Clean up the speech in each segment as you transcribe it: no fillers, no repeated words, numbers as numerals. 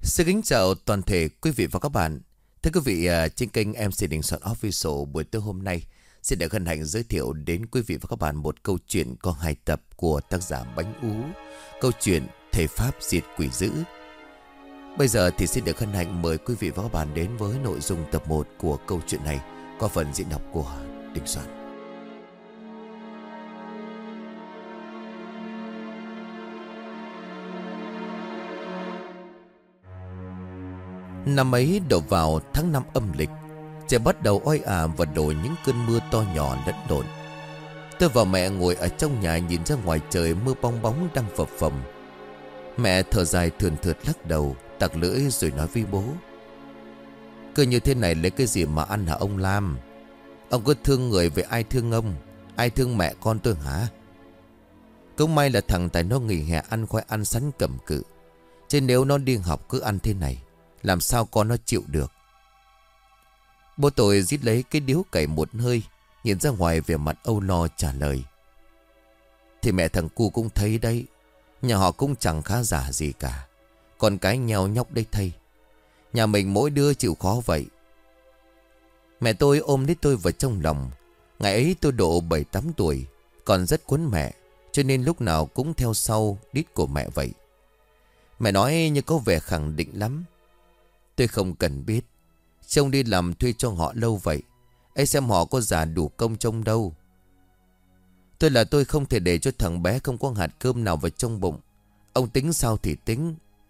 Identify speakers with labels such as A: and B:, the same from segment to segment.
A: Xin kính chào toàn thể quý vị và các bạn. Thưa quý vị, trên kênh MC Đình Soạn Official buổi tối hôm nay xin được hân hạnh giới thiệu đến quý vị và các bạn một câu chuyện có 2 tập của tác giả Bánh Ú. Câu chuyện Thầy Pháp Diệt Quỷ Dữ. Bây giờ thì xin được hân hạnh mời quý vị và các bạn đến với nội dung tập 1 của câu chuyện này qua phần diễn đọc của Đình Soạn. Năm ấy đổ vào tháng 5 âm lịch, trời bắt đầu oi ả và đổ những cơn mưa to nhỏ lẫn lộn. Tôi và mẹ ngồi ở trong nhà nhìn ra ngoài trời mưa bong bóng đang phập phồng. Mẹ thở dài thườn thượt lắc đầu, tặc lưỡi rồi nói với bố: "Cứ như thế này lấy cái gì mà ăn hả ông Lam? Ông cứ thương người với ai thương ông? Ai thương mẹ con tôi hả?" Cũng may là thằng Tài nó nghỉ hè ăn khoai ăn sắn cầm cự, chứ nếu nó đi học cứ ăn thế này làm sao con nó chịu được. Bố tôi rít lấy cái điếu cày một hơi, nhìn ra ngoài về mặt âu lo trả lời: "Thì mẹ thằng cu cũng thấy đấy, nhà họ cũng chẳng khá giả gì cả, còn cái nheo nhóc đấy thầy. Nhà mình mỗi đứa chịu khó vậy." Mẹ tôi ôm lấy tôi vào trong lòng. Ngày ấy tôi độ 7-8 tuổi, còn rất quấn mẹ, cho nên lúc nào cũng theo sau đít của mẹ vậy. Mẹ nói như có vẻ khẳng định lắm: "Tôi không cần biết, trông đi làm thuê cho họ lâu vậy, ấy xem họ có già đủ công trông đâu. Tôi không thể để cho thằng bé không có hạt cơm nào vào trong bụng. Ông tính sao thì tính."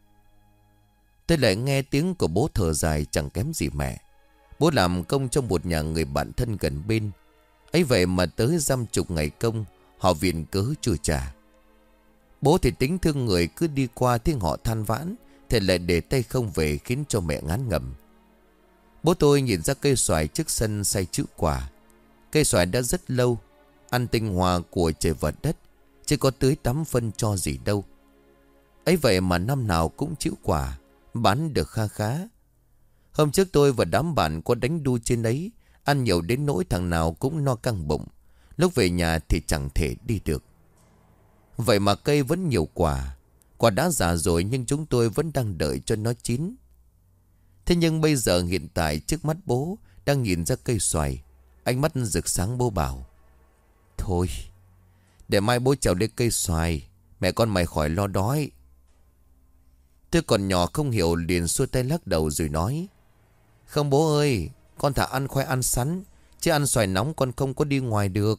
A: Tôi lại nghe tiếng của bố thở dài chẳng kém gì mẹ. Bố làm công trong một nhà người bạn thân gần bên, ấy vậy mà tới 50 ngày công họ viện cớ chưa trả. Bố thì tính thương người, cứ đi qua tiếng họ than vãn thì lại để tay không về, khiến cho mẹ ngán ngẩm. Bố tôi nhìn ra cây xoài trước sân say chữ quả. Cây xoài đã rất lâu, ăn tinh hoa của trời và đất, chứ có tưới tắm phân cho gì đâu. Ấy vậy mà năm nào cũng chữ quả, bán được kha khá. Hôm trước tôi và đám bạn có đánh đu trên ấy, ăn nhiều đến nỗi thằng nào cũng no căng bụng. Lúc về nhà thì chẳng thể đi được. Vậy mà cây vẫn nhiều quả. Quả đã già rồi nhưng chúng tôi vẫn đang đợi cho nó chín. Thế nhưng bây giờ hiện tại trước mắt bố đang nhìn ra cây xoài. Ánh mắt rực sáng, bố bảo: "Thôi, để mai bố trèo lên cây xoài, mẹ con mày khỏi lo đói." Tôi còn nhỏ không hiểu, liền xua tay lắc đầu rồi nói: "Không bố ơi, con thả ăn khoai ăn sắn, chứ ăn xoài nóng con không có đi ngoài được."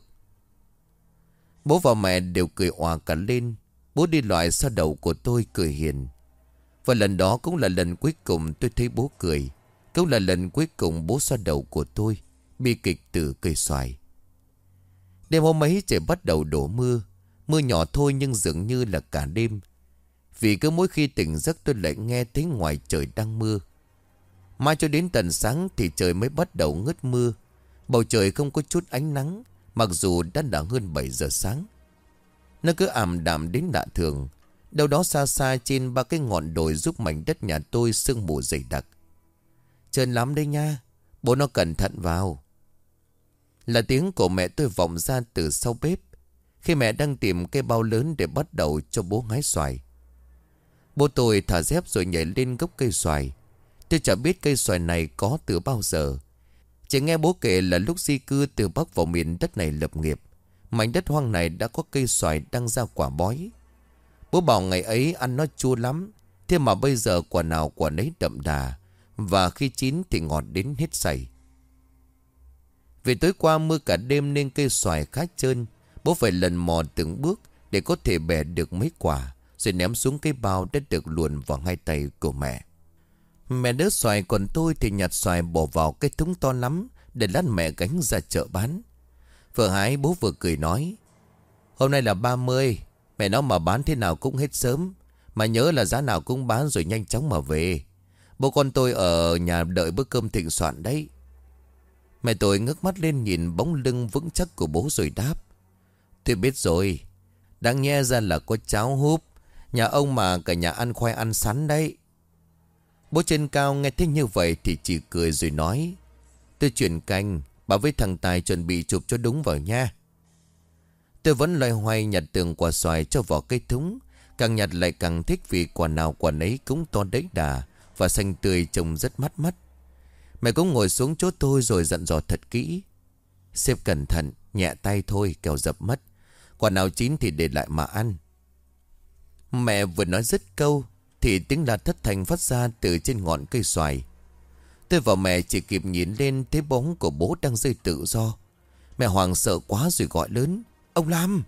A: Bố và mẹ đều cười òa cả lên. Bố đi loại sau đầu của tôi cười hiền. Và lần đó cũng là lần cuối cùng tôi thấy bố cười. Cũng là lần cuối cùng bố xoa đầu của tôi. Bi kịch từ cây xoài. Đêm hôm ấy trời bắt đầu đổ mưa. Mưa nhỏ thôi nhưng dường như là cả đêm. Vì cứ mỗi khi tỉnh giấc tôi lại nghe thấy ngoài trời đang mưa. Mai cho đến tận sáng thì trời mới bắt đầu ngớt mưa. Bầu trời không có chút ánh nắng, mặc dù đã hơn 7 giờ sáng. Nó cứ ảm đạm đến lạ thường. Đâu đó xa xa trên 3 cái ngọn đồi giúp mảnh đất nhà tôi sương mù dày đặc. "Trơn lắm đấy nha, bố nó cẩn thận vào." Là tiếng của mẹ tôi vọng ra từ sau bếp, khi mẹ đang tìm cây bao lớn để bắt đầu cho bố hái xoài. Bố tôi thả dép rồi nhảy lên gốc cây xoài. Tôi chả biết cây xoài này có từ bao giờ. Chỉ nghe bố kể là lúc di cư từ Bắc vào miền đất này lập nghiệp, mảnh đất hoang này đã có cây xoài đang ra quả bói. Bố bảo ngày ấy ăn nó chua lắm, thế mà bây giờ quả nào quả nấy đậm đà, và khi chín thì ngọt đến hết sảy. Vì tối qua mưa cả đêm nên cây xoài khá trơn. Bố phải lần mò từng bước để có thể bẻ được mấy quả, rồi ném xuống cái bao đã được luồn vào hai tay của mẹ. Mẹ đỡ xoài, còn tôi thì nhặt xoài bỏ vào cái thúng to lắm để lát mẹ gánh ra chợ bán. Vừa hái bố vừa cười nói: "Hôm nay là 30, mẹ nó mà bán thế nào cũng hết sớm. Mà nhớ là giá nào cũng bán rồi nhanh chóng mà về. Bố con tôi ở nhà đợi bữa cơm thịnh soạn đấy." Mẹ tôi ngước mắt lên nhìn bóng lưng vững chắc của bố rồi đáp: "Tôi biết rồi. Đáng nhẽ ra là có cháo húp. Nhà ông mà cả nhà ăn khoai ăn sắn đấy." Bố trên cao nghe thấy như vậy thì chỉ cười rồi nói: "Tôi chuyển canh, bảo với thằng Tài chuẩn bị chụp cho đúng vào nha." Tôi vẫn loay hoay nhặt từng quả xoài cho vào cây thúng. Càng nhặt lại càng thích, vì quả nào quả nấy cũng to đếch đà, và xanh tươi trông rất mát mắt. Mẹ cũng ngồi xuống chỗ tôi rồi dặn dò thật kỹ. Xếp cẩn thận, nhẹ tay thôi kẻo dập mất. Quả nào chín thì để lại mà ăn. Mẹ vừa nói dứt câu thì tiếng la thất thanh phát ra từ trên ngọn cây xoài. Tôi và mẹ chỉ kịp nhìn lên thấy bóng của bố đang rơi tự do. Mẹ hoảng sợ quá rồi gọi lớn: "Ông Lam!"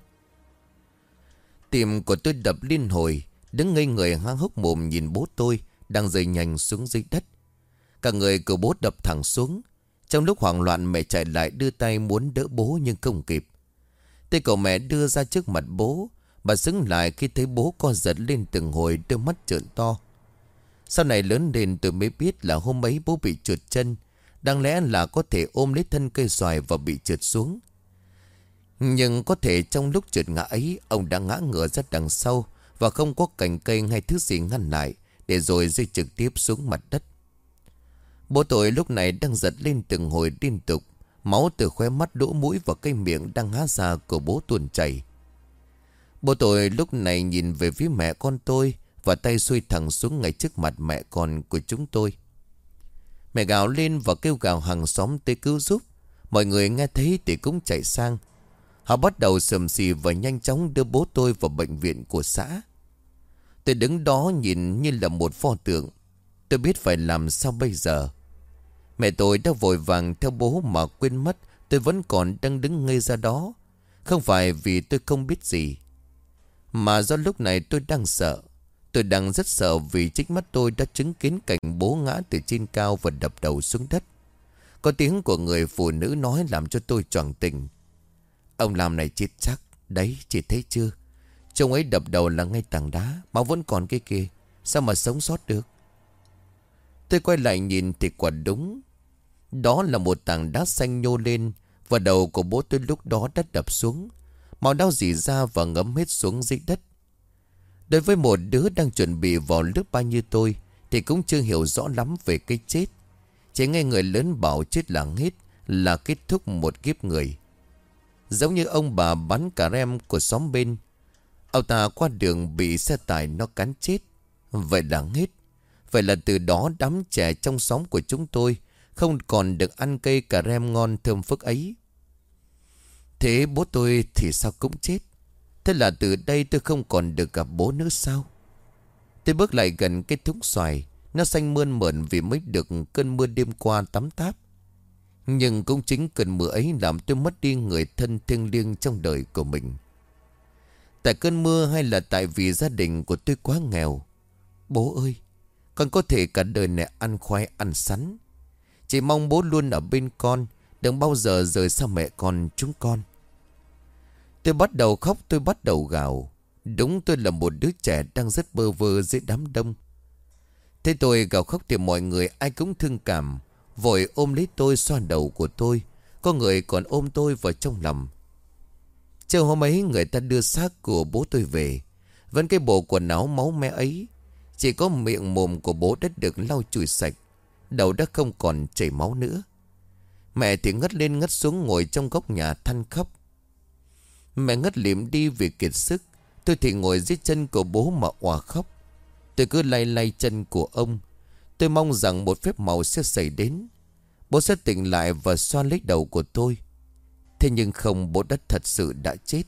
A: Tim của tôi đập liên hồi, đứng ngây người há hốc mồm nhìn bố tôi đang rơi nhanh xuống dưới đất. Cả người của bố đập thẳng xuống. Trong lúc hoảng loạn mẹ chạy lại đưa tay muốn đỡ bố nhưng không kịp. Tay của mẹ đưa ra trước mặt bố. Bà sững lại khi thấy bố co giật lên từng hồi, đôi mắt trợn to. Sau này lớn lên tôi mới biết là hôm ấy bố bị trượt chân. Đáng lẽ là có thể ôm lấy thân cây xoài và bị trượt xuống. Nhưng có thể trong lúc trượt ngã ấy, ông đã ngã ngửa ra đằng sau và không có cành cây hay thứ gì ngăn lại, để rồi rơi trực tiếp xuống mặt đất. Bố tôi lúc này đang giật lên từng hồi liên tục. Máu từ khóe mắt, lỗ mũi và cây miệng đang há ra của bố tuôn chảy. Bố tôi lúc này nhìn về phía mẹ con tôi và tay xuôi thẳng xuống ngay trước mặt mẹ con của chúng tôi. Mẹ gào lên và kêu gào hàng xóm tới cứu giúp. Mọi người nghe thấy thì cũng chạy sang. Họ bắt đầu xầm xì và nhanh chóng đưa bố tôi vào bệnh viện của xã. Tôi đứng đó nhìn như là một pho tượng. Tôi biết phải làm sao bây giờ. Mẹ tôi đã vội vàng theo bố mà quên mất tôi vẫn còn đang đứng ngây ra đó. Không phải vì tôi không biết gì, mà do lúc này tôi đang sợ. Tôi đang rất sợ vì chính mắt tôi đã chứng kiến cảnh bố ngã từ trên cao và đập đầu xuống đất. Có tiếng của người phụ nữ nói làm cho tôi choàng tỉnh. "Ông làm này chết chắc. Đấy, chị thấy chưa? Trông ấy đập đầu là ngay tảng đá, máu vẫn còn cái kia. Sao mà sống sót được?" Tôi quay lại nhìn thì quả đúng. Đó là một tảng đá xanh nhô lên, và đầu của bố tôi lúc đó đã đập xuống. Máu đau rỉ ra và ngấm hết xuống dưới đất. Đối với một đứa đang chuẩn bị vào lớp 3 như tôi thì cũng chưa hiểu rõ lắm về cái chết. Chỉ nghe người lớn bảo chết là hết, là kết thúc một kiếp người. Giống như ông bà bán cà rem của xóm bên. Ông ta qua đường bị xe tải nó cán chết. Vậy là hết. Vậy là từ đó đám trẻ trong xóm của chúng tôi không còn được ăn cây cà rem ngon thơm phức ấy. Thế bố tôi thì sao cũng chết? Thế là từ đây tôi không còn được gặp bố nữa sao? Tôi bước lại gần cái thúng xoài. Nó xanh mơn mởn vì mới được cơn mưa đêm qua tắm táp. Nhưng cũng chính cơn mưa ấy làm tôi mất đi người thân thiêng liêng trong đời của mình. Tại cơn mưa hay là tại vì gia đình của tôi quá nghèo? Bố ơi, con có thể cả đời này ăn khoai ăn sắn. Chỉ mong bố luôn ở bên con, đừng bao giờ rời xa mẹ con chúng con. Tôi bắt đầu khóc, tôi bắt đầu gào. Đúng, tôi là một đứa trẻ đang rất bơ vơ dưới đám đông. Thế tôi gào khóc thì mọi người ai cũng thương cảm, vội ôm lấy tôi, xoa đầu của tôi. Có người còn ôm tôi vào trong lòng. Chiều hôm ấy người ta đưa xác của bố tôi về. Vẫn cái bộ quần áo máu me ấy. Chỉ có miệng mồm của bố đã được lau chùi sạch. Đầu đã không còn chảy máu nữa. Mẹ thì ngất lên ngất xuống ngồi trong góc nhà than khóc. Mẹ ngất lịm đi vì kiệt sức. Tôi thì ngồi dưới chân của bố mà òa khóc. Tôi cứ lay lay chân của ông. Tôi mong rằng một phép màu sẽ xảy đến. Bố sẽ tỉnh lại và xoa lấy đầu của tôi. Thế nhưng không, bố đã thật sự đã chết.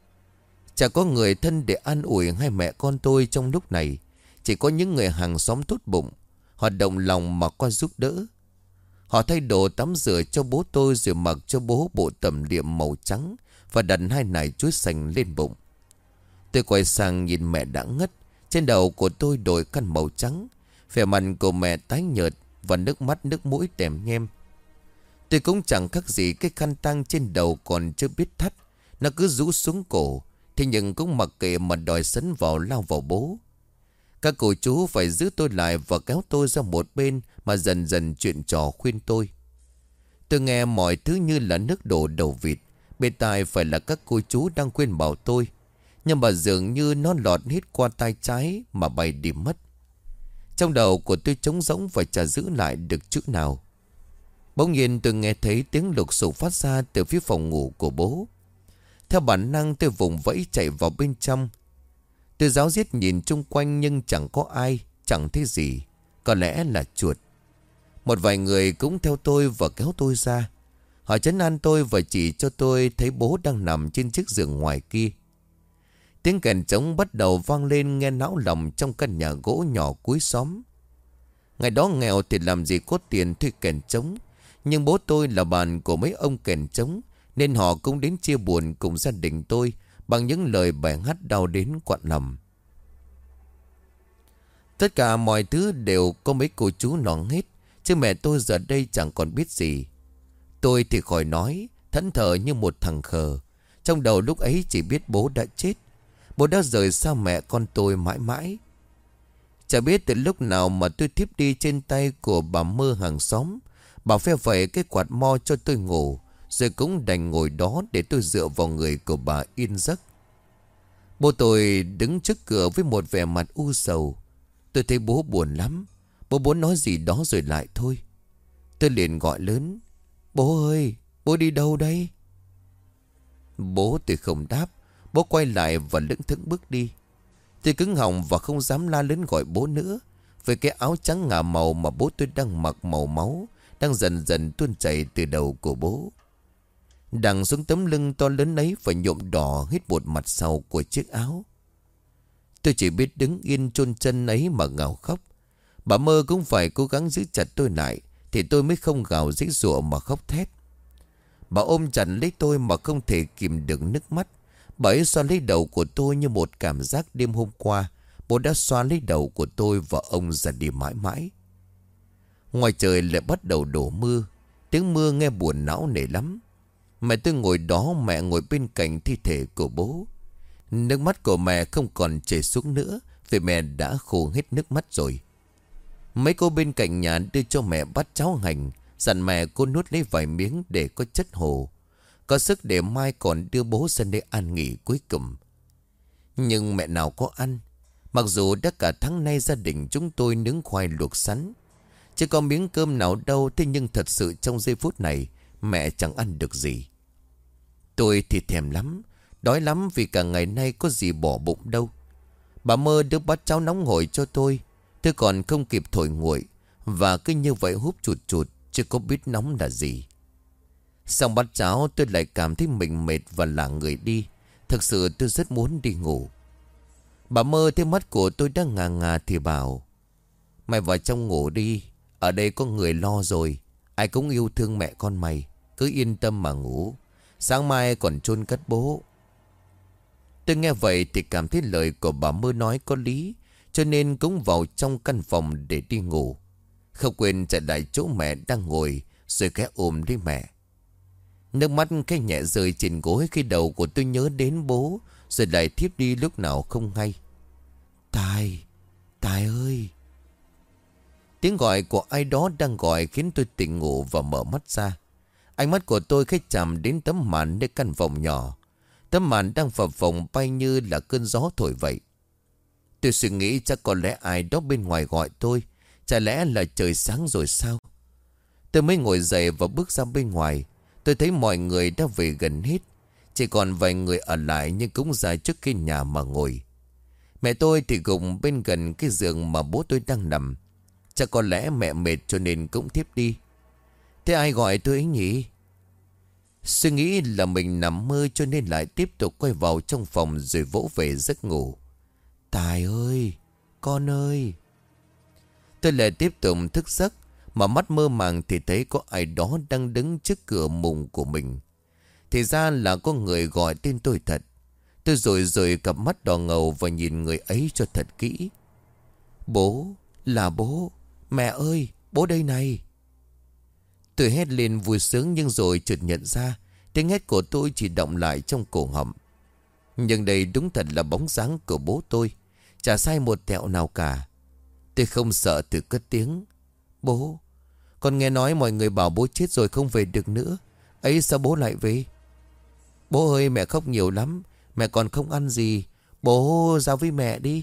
A: Chả có người thân để an ủi hai mẹ con tôi trong lúc này. Chỉ có những người hàng xóm tốt bụng. Họ động lòng mà qua giúp đỡ. Họ thay đồ tắm rửa cho bố tôi, rồi mặc cho bố bộ tẩm liệm màu trắng và đặt hai nải chuối xanh lên bụng. Tôi quay sang nhìn mẹ đã ngất. Trên đầu của tôi đội khăn màu trắng. Vẻ mặt của mẹ tái nhợt và nước mắt nước mũi tèm nhem. Tôi cũng chẳng khác gì cái khăn tang trên đầu còn chưa biết thắt. Nó cứ rũ xuống cổ. Thế nhưng cũng mặc kệ mà đòi sấn vào lao vào bố. Các cô chú phải giữ tôi lại và kéo tôi ra một bên mà dần dần chuyện trò khuyên tôi. Tôi nghe mọi thứ như là nước đổ đầu vịt. Bên tai phải là các cô chú đang khuyên bảo tôi. Nhưng mà dường như nó lọt hết qua tai trái mà bay đi mất. Trong đầu của tôi trống rỗng và chả giữ lại được chữ nào. Bỗng nhiên tôi nghe thấy tiếng lục sục phát ra từ phía phòng ngủ của bố. Theo bản năng tôi vùng vẫy chạy vào bên trong. Tôi ráo riết nhìn chung quanh nhưng chẳng có ai, chẳng thấy gì. Có lẽ là chuột. Một vài người cũng theo tôi và kéo tôi ra. Họ trấn an tôi và chỉ cho tôi thấy bố đang nằm trên chiếc giường ngoài kia. Tiếng kèn trống bắt đầu vang lên nghe náo lòng trong căn nhà gỗ nhỏ cuối xóm. Ngày đó nghèo thì làm gì có tiền thuê kèn trống. Nhưng bố tôi là bạn của mấy ông kèn trống, nên họ cũng đến chia buồn cùng gia đình tôi bằng những lời bài hát đau đến quặn lòng. Tất cả mọi thứ đều có mấy cô chú lo hết, chứ mẹ tôi giờ đây chẳng còn biết gì. Tôi thì khỏi nói, thẫn thờ như một thằng khờ. Trong đầu lúc ấy chỉ biết bố đã chết. Bố đã rời xa mẹ con tôi mãi mãi. Chả biết từ lúc nào mà tôi thiếp đi trên tay của bà Mơ hàng xóm. Bà phe phẩy cái quạt mo cho tôi ngủ, rồi cũng đành ngồi đó để tôi dựa vào người của bà yên giấc. Bố tôi đứng trước cửa với một vẻ mặt u sầu. Tôi thấy bố buồn lắm. Bố muốn nói gì đó rồi lại thôi. Tôi liền gọi lớn: Bố ơi, bố đi đâu đây? Bố tôi không đáp. Bố quay lại và lững thững bước đi. Tôi cứng họng và không dám la lớn gọi bố nữa. Với cái áo trắng ngả màu mà bố tôi đang mặc màu máu đang dần dần tuôn chảy từ đầu của bố, đằng xuống tấm lưng to lớn ấy và nhuộm đỏ hết một mặt sau của chiếc áo. Tôi chỉ biết đứng yên chôn chân ấy mà gào khóc. Bà Mơ cũng phải cố gắng giữ chặt tôi lại, thì tôi mới không gào giãy giụa mà khóc thét. Bà ôm chặt lấy tôi mà không thể kìm được nước mắt. Bà ấy xoa lấy đầu của tôi như một cảm giác đêm hôm qua bố đã xoa lấy đầu của tôi và ông ra đi mãi mãi. Ngoài trời lại bắt đầu đổ mưa. Tiếng mưa nghe buồn não nề lắm. Mẹ tôi ngồi đó, mẹ ngồi bên cạnh thi thể của bố. Nước mắt của mẹ không còn chảy xuống nữa, vì mẹ đã khô hết nước mắt rồi. Mấy cô bên cạnh nhà đưa cho mẹ bát cháo hành, dặn mẹ cô nuốt lấy vài miếng để có chất hồ, có sức để mai còn đưa bố ra nơi an nghỉ cuối cùng. Nhưng mẹ nào có ăn. Mặc dù đã cả tháng nay gia đình chúng tôi nướng khoai luộc sắn, chứ có miếng cơm nào đâu. Thế nhưng thật sự trong giây phút này mẹ chẳng ăn được gì. Tôi thì thèm lắm, đói lắm vì cả ngày nay có gì bỏ bụng đâu. Bà Mơ đưa bát cháo nóng hổi cho tôi. Tôi còn không kịp thổi nguội, và cứ như vậy húp chụt chụt, chứ có biết nóng là gì. Xong bát cháo tôi lại cảm thấy mình mệt và lả người đi. Thực sự tôi rất muốn đi ngủ. Bà Mơ thấy mắt của tôi đang ngà ngà thì bảo: Mày vào trong ngủ đi, ở đây có người lo rồi. Ai cũng yêu thương mẹ con mày, cứ yên tâm mà ngủ. Sáng mai còn chôn cất bố. Tôi nghe vậy thì cảm thấy lời của bà Mơ nói có lý, cho nên cũng vào trong căn phòng để đi ngủ. Không quên chạy lại chỗ mẹ đang ngồi, rồi khẽ ôm lấy mẹ. Nước mắt khẽ nhẹ rơi trên gối khi đầu của tôi nhớ đến bố, rồi lại thiếp đi lúc nào không hay. Tài, Tài ơi! Tiếng gọi của ai đó đang gọi khiến tôi tỉnh ngủ và mở mắt ra. Ánh mắt của tôi khẽ chạm đến tấm màn nơi căn phòng nhỏ. Tấm màn đang phập phồng bay như là cơn gió thổi vậy. Tôi suy nghĩ chắc có lẽ ai đó bên ngoài gọi tôi. Chả lẽ là trời sáng rồi sao? Tôi mới ngồi dậy và bước ra bên ngoài. Tôi thấy mọi người đã về gần hết. Chỉ còn vài người ở lại nhưng cũng ra trước cái nhà mà ngồi. Mẹ tôi thì gục bên gần cái giường mà bố tôi đang nằm. Chắc có lẽ mẹ mệt cho nên cũng thiếp đi. Thế ai gọi tôi ấy nhỉ? Suy nghĩ là mình nằm mơ cho nên lại tiếp tục quay vào trong phòng rồi vỗ về giấc ngủ. Tài ơi! Con ơi! Tôi lại tiếp tục thức giấc, mà mắt mơ màng thì thấy có ai đó đang đứng trước cửa mùng của mình. Thì ra là có người gọi tên tôi thật. Tôi rồi cặp mắt đỏ ngầu và nhìn người ấy cho thật kỹ. Bố! Là bố! Mẹ ơi! Bố đây này! Tôi hét lên vui sướng, nhưng rồi chợt nhận ra tiếng hét của tôi chỉ đọng lại trong cổ họng. Nhưng đây đúng thật là bóng dáng của bố tôi, chả sai một tẹo nào cả. Tôi không sợ từ cất tiếng: Bố! Con nghe nói mọi người bảo bố chết rồi không về được nữa. Ấy sao bố lại về? Bố ơi, mẹ khóc nhiều lắm. Mẹ còn không ăn gì. Bố ra với mẹ đi.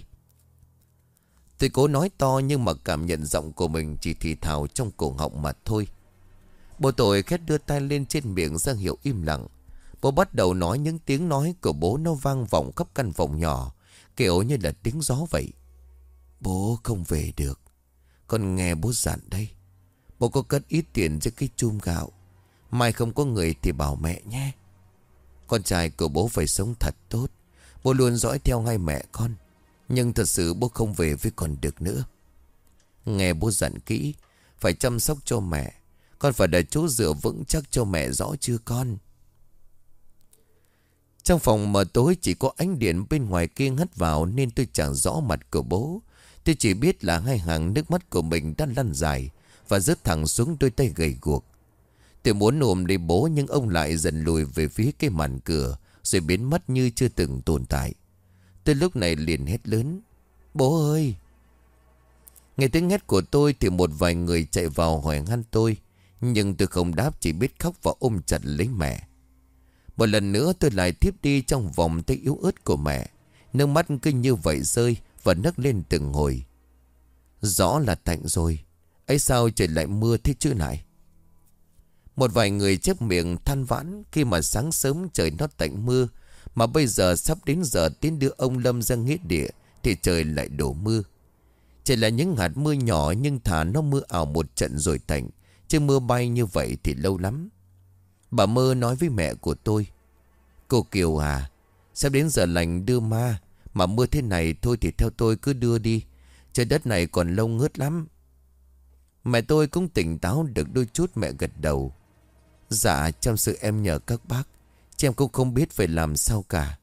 A: Tôi cố nói to nhưng mà cảm nhận giọng của mình chỉ thì thào trong cổ họng mà thôi. Bố tôi khét đưa tay lên trên miệng ra hiệu im lặng. Bố bắt đầu nói, những tiếng nói của bố nó vang vọng khắp căn phòng nhỏ, kiểu như là tiếng gió vậy. Bố không về được. Con nghe bố dặn đây. Bố có cất ít tiền cho cái chum gạo. Mai không có người thì bảo mẹ nhé. Con trai của bố phải sống thật tốt. Bố luôn dõi theo ngay mẹ con. Nhưng thật sự bố không về với con được nữa. Nghe bố dặn kỹ. Phải chăm sóc cho mẹ. Con phải để chỗ dựa vững chắc cho mẹ, rõ chưa con? Trong phòng mờ tối chỉ có ánh điện bên ngoài kia hắt vào, nên tôi chẳng rõ mặt của bố. Tôi chỉ biết là hai hàng nước mắt của mình đã lăn dài và rớt thẳng xuống đôi tay gầy guộc. Tôi muốn ôm lấy bố, nhưng ông lại dần lùi về phía cái màn cửa, rồi biến mất như chưa từng tồn tại. Tôi lúc này liền hét lớn: bố ơi! Nghe tiếng hét của tôi thì một vài người chạy vào hỏi han tôi, nhưng tôi không đáp, chỉ biết khóc và ôm chặt lấy mẹ. Một lần nữa tôi lại thiếp đi trong vòng tay yếu ớt của mẹ. Nước mắt cứ như vậy rơi và nấc lên từng hồi. Rõ là tạnh rồi, ấy sao trời lại mưa thế chứ này? Một vài người chép miệng than vãn khi mà sáng sớm trời nó tạnh mưa, mà bây giờ sắp đến giờ tiến đưa ông Lâm ra nghĩa địa thì trời lại đổ mưa. Chỉ là những hạt mưa nhỏ, nhưng thà nó mưa ảo một trận rồi tạnh, chứ mưa bay như vậy thì lâu lắm. Bà Mơ nói với mẹ của tôi: cô Kiều à, sắp đến giờ lành đưa ma, mà mưa thế này thôi thì theo tôi cứ đưa đi. Trời đất này còn lâu ngớt lắm. Mẹ tôi cũng tỉnh táo được đôi chút, mẹ gật đầu: dạ, trong sự em nhờ các bác, chứ em cũng không biết phải làm sao cả.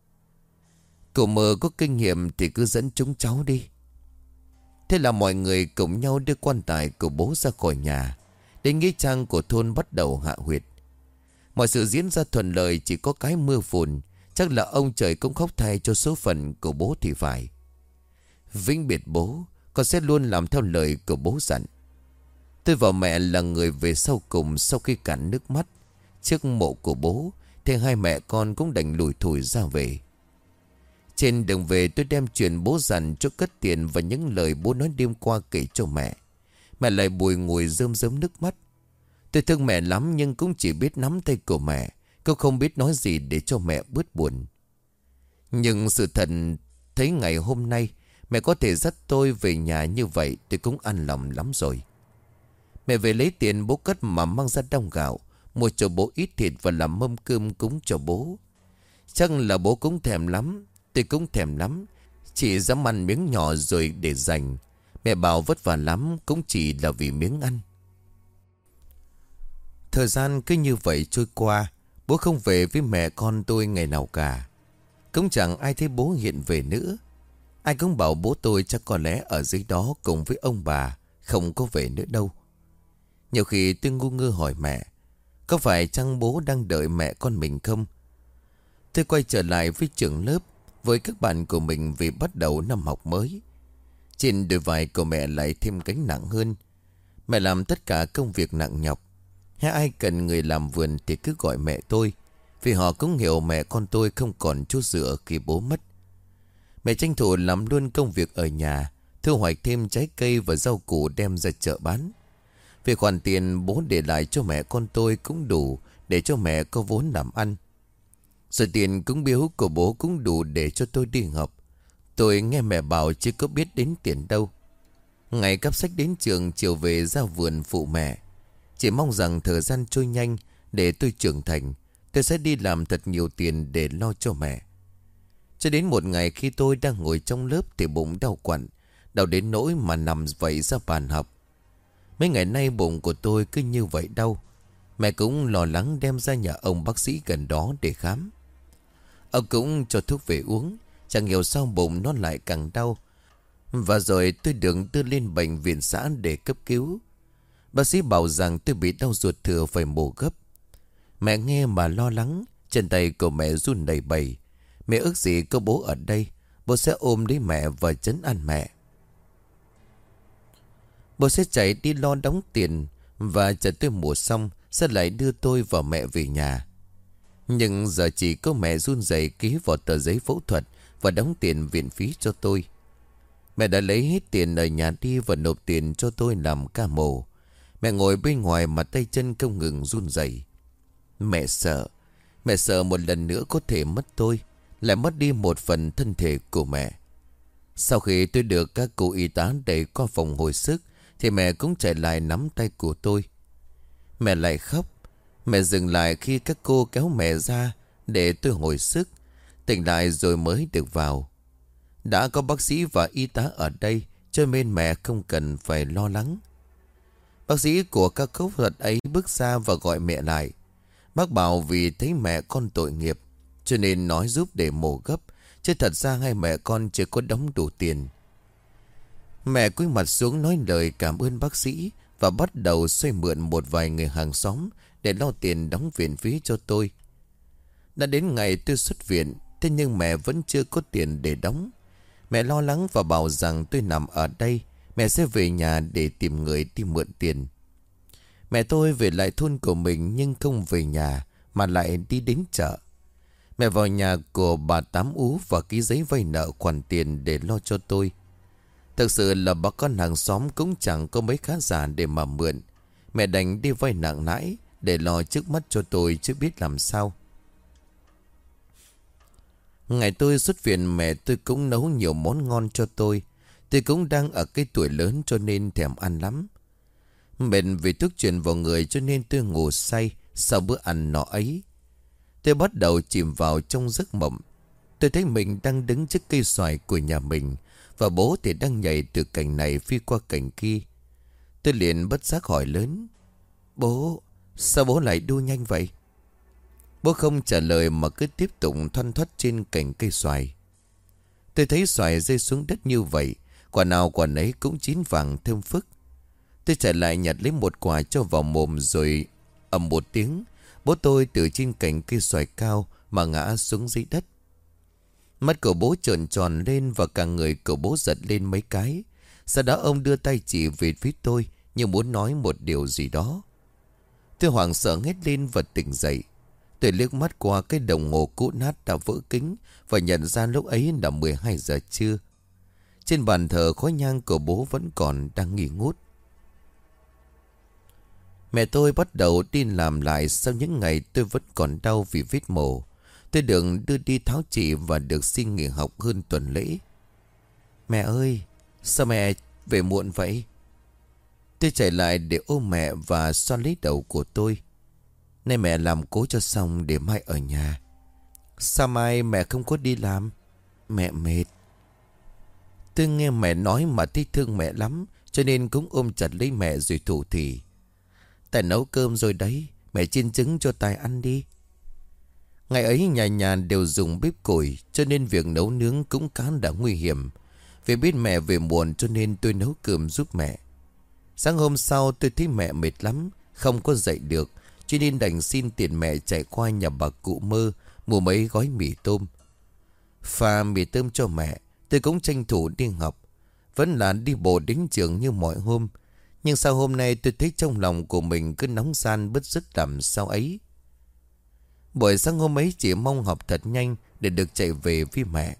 A: Cậu Mơ có kinh nghiệm thì cứ dẫn chúng cháu đi. Thế là mọi người cùng nhau đưa quan tài của bố ra khỏi nhà. Đến nghĩa trang của thôn bắt đầu hạ huyệt. Mọi sự diễn ra thuận lợi, chỉ có cái mưa phùn. Chắc là ông trời cũng khóc thay cho số phận của bố thì phải. Vĩnh biệt bố, con sẽ luôn làm theo lời của bố dặn. Tôi và mẹ là người về sau cùng sau khi cạn nước mắt trước mộ của bố, thì hai mẹ con cũng đành lủi thủi ra về. Trên đường về tôi đem chuyện bố dặn cho cất tiền và những lời bố nói đêm qua kể cho mẹ. Mẹ lại bùi ngùi rơm rớm nước mắt. Tôi thương mẹ lắm, nhưng cũng chỉ biết nắm tay của mẹ. Cô không biết nói gì để cho mẹ bớt buồn. Nhưng sự thật thấy ngày hôm nay mẹ có thể dắt tôi về nhà như vậy, tôi cũng an lòng lắm rồi. Mẹ về lấy tiền bố cất mà mang ra đong gạo, mua cho bố ít thịt và làm mâm cơm cúng cho bố. Chắc là bố cũng thèm lắm, tôi cũng thèm lắm. Chỉ dám ăn miếng nhỏ rồi để dành. Mẹ bảo vất vả lắm, cũng chỉ là vì miếng ăn. Thời gian cứ như vậy trôi qua. Bố không về với mẹ con tôi ngày nào cả. Cũng chẳng ai thấy bố hiện về nữa. Ai cũng bảo bố tôi chắc có lẽ ở dưới đó cùng với ông bà, không có về nữa đâu. Nhiều khi tôi ngu ngơ hỏi mẹ: có phải chăng bố đang đợi mẹ con mình không? Tôi quay trở lại với trường lớp, với các bạn của mình vì bắt đầu năm học mới. Trên đôi vai của mẹ lại thêm gánh nặng hơn. Mẹ làm tất cả công việc nặng nhọc. Hay ai cần người làm vườn thì cứ gọi mẹ tôi, vì họ cũng hiểu mẹ con tôi không còn chỗ dựa khi bố mất. Mẹ tranh thủ làm luôn công việc ở nhà, thu hoạch thêm trái cây và rau củ đem ra chợ bán. Vì khoản tiền bố để lại cho mẹ con tôi cũng đủ để cho mẹ có vốn làm ăn. Rồi tiền cúng biếu của bố cũng đủ để cho tôi đi học. Tôi nghe mẹ bảo chứ có biết đến tiền đâu. Ngày cắp sách đến trường, chiều về ra vườn phụ mẹ. Chỉ mong rằng thời gian trôi nhanh để tôi trưởng thành. Tôi sẽ đi làm thật nhiều tiền để lo cho mẹ. Cho đến một ngày khi tôi đang ngồi trong lớp thì bụng đau quặn, đau đến nỗi mà nằm vậy ra bàn học. Mấy ngày nay bụng của tôi cứ như vậy đau. Mẹ cũng lo lắng đem ra nhà ông bác sĩ gần đó để khám. Ông cũng cho thuốc về uống. Chẳng hiểu sao bụng nó lại càng đau. Và rồi tôi được đưa lên bệnh viện xã để cấp cứu. Bác sĩ bảo rằng tôi bị đau ruột thừa phải mổ gấp. Mẹ nghe mà lo lắng. Chân tay của mẹ run đầy bẩy. Mẹ ước gì có bố ở đây, bố sẽ ôm lấy mẹ và trấn an mẹ. Bố sẽ chạy đi lo đóng tiền, và chờ tôi mổ xong sẽ lại đưa tôi và mẹ về nhà. Nhưng giờ chỉ có mẹ run rẩy ký vào tờ giấy phẫu thuật và đóng tiền viện phí cho tôi. Mẹ đã lấy hết tiền ở nhà đi và nộp tiền cho tôi làm ca mổ. Mẹ ngồi bên ngoài mà tay chân không ngừng run rẩy. Mẹ sợ một lần nữa có thể mất tôi, lại mất đi một phần thân thể của mẹ. Sau khi tôi được các cô y tá đẩy qua phòng hồi sức thì mẹ cũng chạy lại nắm tay của tôi. Mẹ lại khóc. Mẹ dừng lại khi các cô kéo mẹ ra để tôi hồi sức. Tỉnh lại rồi mới được vào. Đã có bác sĩ và y tá ở đây cho nên mẹ không cần phải lo lắng. Bác sĩ của các phẫu thuật ấy bước ra và gọi mẹ lại. Bác bảo vì thấy mẹ con tội nghiệp cho nên nói giúp để mổ gấp. Chứ thật ra hai mẹ con chưa có đóng đủ tiền. Mẹ cúi mặt xuống nói lời cảm ơn bác sĩ và bắt đầu xoay mượn một vài người hàng xóm để lo tiền đóng viện phí cho tôi. Đã đến ngày tôi xuất viện, thế nhưng mẹ vẫn chưa có tiền để đóng. Mẹ lo lắng và bảo rằng tôi nằm ở đây, mẹ sẽ về nhà để tìm người đi mượn tiền. Mẹ tôi về lại thôn của mình nhưng không về nhà mà lại đi đến chợ. Mẹ vào nhà của bà Tám Ú và ký giấy vay nợ khoản tiền để lo cho tôi. Thực sự là bà con hàng xóm cũng chẳng có mấy khá giả để mà mượn. Mẹ đành đi vay nặng lãi để lo trước mắt cho tôi chứ biết làm sao. Ngày tôi xuất viện mẹ tôi cũng nấu nhiều món ngon cho tôi. Tôi cũng đang ở cái tuổi lớn cho nên thèm ăn lắm. Mệt vì thuốc truyền vào người cho nên tôi ngủ say sau bữa ăn nọ ấy. Tôi bắt đầu chìm vào trong giấc mộng. Tôi thấy mình đang đứng trước cây xoài của nhà mình và bố thì đang nhảy từ cành này phi qua cành kia. Tôi liền bất giác hỏi lớn: Bố, sao bố lại đu nhanh vậy? Bố không trả lời mà cứ tiếp tục thoăn thoắt trên cành cây xoài. Tôi thấy xoài rơi xuống đất như vậy, quả nào quả nấy cũng chín vàng thơm phức. Tôi chạy lại nhặt lấy một quả cho vào mồm rồi ầm một tiếng, bố tôi từ trên cành cây xoài cao mà ngã xuống dưới đất. Mắt của bố trợn tròn lên và cả người của bố giật lên mấy cái. Sau đó ông đưa tay chỉ về phía tôi như muốn nói một điều gì đó. Tôi hoảng sợ hét lên và tỉnh dậy. Tôi liếc mắt qua cái đồng hồ cũ nát đã vỡ kính và nhận ra lúc ấy là 12 giờ trưa. Trên bàn thờ khói nhang của bố vẫn còn đang nghỉ ngút. Mẹ tôi bắt đầu đi làm lại sau những ngày tôi vẫn còn đau vì vết mổ. Tôi được đưa đi tháo trị và được xin nghỉ học hơn tuần lễ. Mẹ ơi, sao mẹ về muộn vậy? Tôi chạy lại để ôm mẹ và xoa lấy đầu của tôi. Nay mẹ làm cố cho xong để mai ở nhà. Sao mai mẹ không có đi làm? Mẹ mệt. Tôi nghe mẹ nói mà thấy thương mẹ lắm, cho nên cũng ôm chặt lấy mẹ rồi thủ thỉ: Tài nấu cơm rồi đấy, mẹ chiên trứng cho Tài ăn đi. Ngày ấy nhà nhà đều dùng bếp củi, cho nên việc nấu nướng cũng khá là nguy hiểm. Vì biết mẹ về muộn cho nên tôi nấu cơm giúp mẹ. Sáng hôm sau tôi thấy mẹ mệt lắm, không có dậy được, cho nên đành xin tiền mẹ chạy qua nhà bà cụ Mơ mua mấy gói mì tôm. Pha mì tôm cho mẹ, tôi cũng tranh thủ đi học. Vẫn là đi bộ đến trường như mọi hôm. Nhưng sao hôm nay tôi thấy trong lòng của mình cứ nóng ran bứt rứt làm sao ấy. Buổi sáng hôm ấy chỉ mong học thật nhanh để được chạy về với mẹ.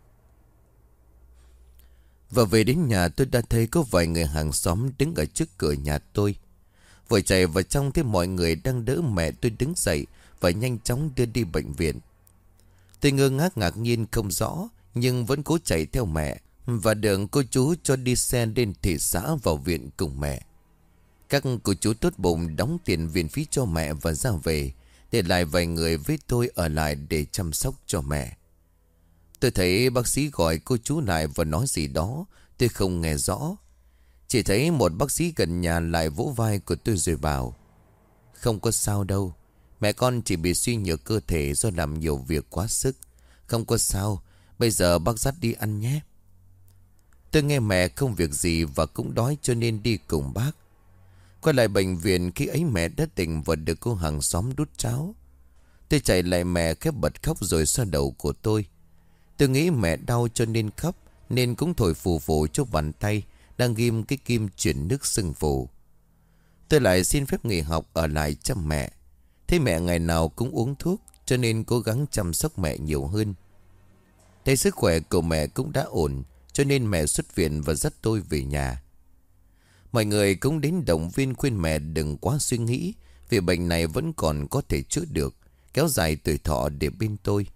A: Và về đến nhà tôi đã thấy có vài người hàng xóm đứng ở trước cửa nhà tôi. Vừa chạy vào trong thấy mọi người đang đỡ mẹ tôi đứng dậy và nhanh chóng đưa đi bệnh viện. Tôi ngơ ngác ngạc nhiên không rõ nhưng vẫn cố chạy theo mẹ và được cô chú cho đi xe lên thị xã vào viện cùng mẹ. Các cô chú tốt bụng đóng tiền viện phí cho mẹ và ra về, để lại vài người với tôi ở lại để chăm sóc cho mẹ. Tôi thấy bác sĩ gọi cô chú lại và nói gì đó, tôi không nghe rõ. Chỉ thấy một bác sĩ gần nhà lại vỗ vai của tôi rồi bảo: Không có sao đâu, mẹ con chỉ bị suy nhược cơ thể do làm nhiều việc quá sức. Không có sao, bây giờ bác dắt đi ăn nhé. Tôi nghe mẹ không việc gì và cũng đói cho nên đi cùng bác. Quay lại bệnh viện khi ấy mẹ đã tỉnh và được cô hàng xóm đút cháo. Tôi chạy lại mẹ khép bật khóc rồi xoa đầu của tôi. Tôi nghĩ mẹ đau cho nên khóc, nên cũng thổi phù phù cho bàn tay đang ghim cái kim chuyển nước sưng phù. Tôi lại xin phép nghỉ học ở lại chăm mẹ. Thấy mẹ ngày nào cũng uống thuốc cho nên cố gắng chăm sóc mẹ nhiều hơn. Thấy sức khỏe của mẹ cũng đã ổn cho nên mẹ xuất viện và dắt tôi về nhà. Mọi người cũng đến động viên khuyên mẹ đừng quá suy nghĩ, vì bệnh này vẫn còn có thể chữa được, kéo dài tuổi thọ để bên tôi.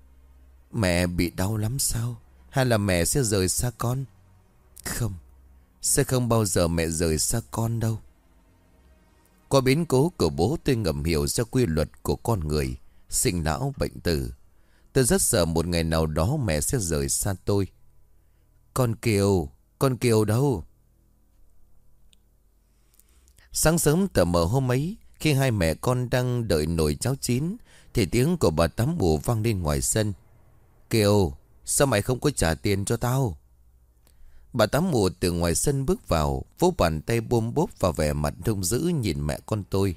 A: Mẹ bị đau lắm sao? Hay là mẹ sẽ rời xa con? Không, Sẽ không bao giờ mẹ rời xa con đâu. Qua biến cố của bố tôi ngầm hiểu ra quy luật của con người, sinh lão bệnh tử. Tôi rất sợ một ngày nào đó mẹ sẽ rời xa tôi. Con Kiều đâu? Sáng sớm tờ mờ hôm ấy, khi hai mẹ con đang đợi nồi cháo chín, thì tiếng của bà Tám Mù vang lên ngoài sân. Kiều, sao mày không có trả tiền cho tao? Bà Tám Mù từ ngoài sân bước vào, vỗ bàn tay bôm bốp và vẻ mặt hung dữ nhìn mẹ con tôi.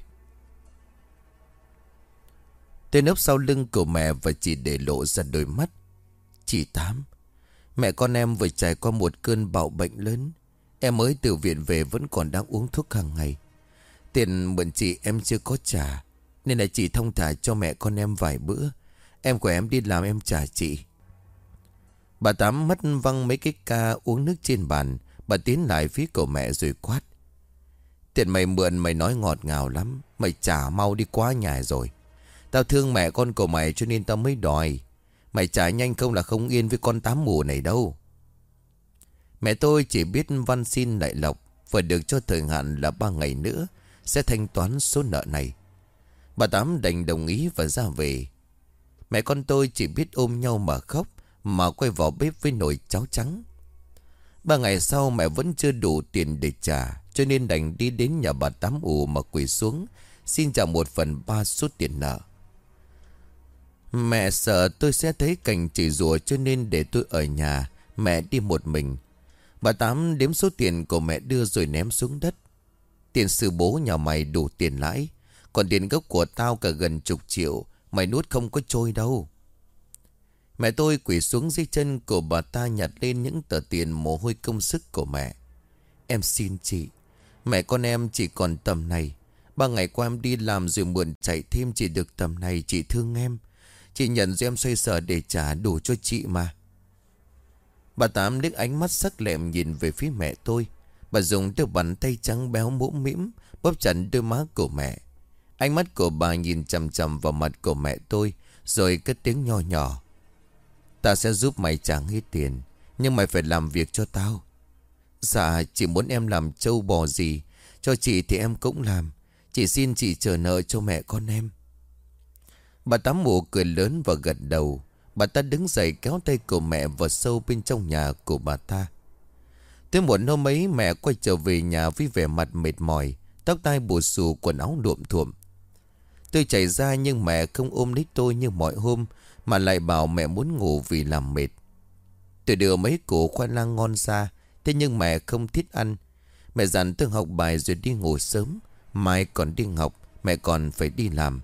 A: Tôi nấp sau lưng của mẹ và chỉ để lộ ra đôi mắt. Chị Tám, mẹ con em vừa trải qua một cơn bạo bệnh lớn. Em mới từ viện về vẫn còn đang uống thuốc hàng ngày. Tiền mượn chị em chưa có trả, nên là chị thông thả cho mẹ con em vài bữa. Em của em đi làm em trả chị. Bà Tám mất văng mấy cái ca uống nước trên bàn. Bà tiến lại phía của mẹ rồi quát. Tiền mày mượn mày nói ngọt ngào lắm. Mày trả mau đi, quá nhài rồi. Tao thương mẹ con của mày cho nên tao mới đòi. Mày trả nhanh không là không yên với con Tám Mù này đâu. Mẹ tôi chỉ biết van xin lại Lộc và được cho thời hạn là 3 ngày nữa sẽ thanh toán số nợ này. Bà Tám đành đồng ý và ra về. Mẹ con tôi chỉ biết ôm nhau mà khóc, mà quay vào bếp với nồi cháo trắng. 3 ngày sau mẹ vẫn chưa đủ tiền để trả, cho nên đành đi đến nhà bà Tám Ù mà quỳ xuống xin trả 1/3 số tiền nợ. Mẹ sợ tôi sẽ thấy cảnh chửi rủa cho nên để tôi ở nhà, mẹ đi một mình. Bà Tám đếm số tiền của mẹ đưa rồi ném xuống đất. Tiền sư bố nhà mày đủ tiền lãi, còn tiền gốc của tao cả gần chục triệu, mày nuốt không có trôi đâu. Mẹ tôi quỳ xuống dưới chân của bà ta nhặt lên những tờ tiền mồ hôi công sức của mẹ. Em xin chị, mẹ con em chỉ còn tầm này. 3 ngày qua em đi làm rồi mượn chạy thêm chỉ được tầm này, chị thương em. Chị nhận cho em xoay sở để trả đủ cho chị mà. Bà Tám liếc ánh mắt sắc lẹm nhìn về phía mẹ tôi. Bà dùng đôi bàn tay trắng béo mũm mĩm bóp chặt đôi má của mẹ. Ánh mắt của bà nhìn chằm chằm vào mặt của mẹ tôi, rồi cất tiếng nho nhỏ. Ta sẽ giúp mày trả hết tiền, nhưng mày phải làm việc cho tao. Dạ, chị muốn em làm trâu bò gì cho chị thì em cũng làm. Chị xin chị chờ nợ cho mẹ con em. Bà Tám Mù cười lớn và gật đầu. Bà ta đứng dậy kéo tay của mẹ vào sâu bên trong nhà của bà ta. Tới muộn hôm ấy mẹ quay trở về nhà với vẻ mặt mệt mỏi, tóc tai bù xù, quần áo luộm thuộm. Tôi chạy ra nhưng mẹ không ôm lấy tôi như mọi hôm, mà lại bảo mẹ muốn ngủ vì làm mệt. Tôi đưa mấy củ khoai lang ngon ra, thế nhưng mẹ không thích ăn. Mẹ dặn tôi học bài rồi đi ngủ sớm, mai còn đi học, mẹ còn phải đi làm.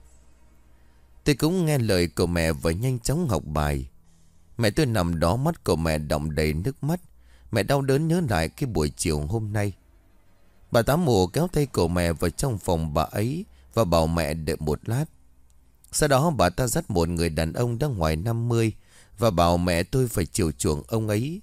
A: Tôi cũng nghe lời của mẹ và nhanh chóng học bài. Mẹ tôi nằm đó, mắt của mẹ đọng đầy nước mắt. Mẹ đau đớn nhớ lại cái buổi chiều hôm nay. Bà Tám Mù kéo tay của mẹ vào trong phòng bà ấy và bảo mẹ đợi một lát. Sau đó bà ta dắt một người đàn ông đang ngoài 50 và bảo mẹ tôi phải chiều chuộng ông ấy.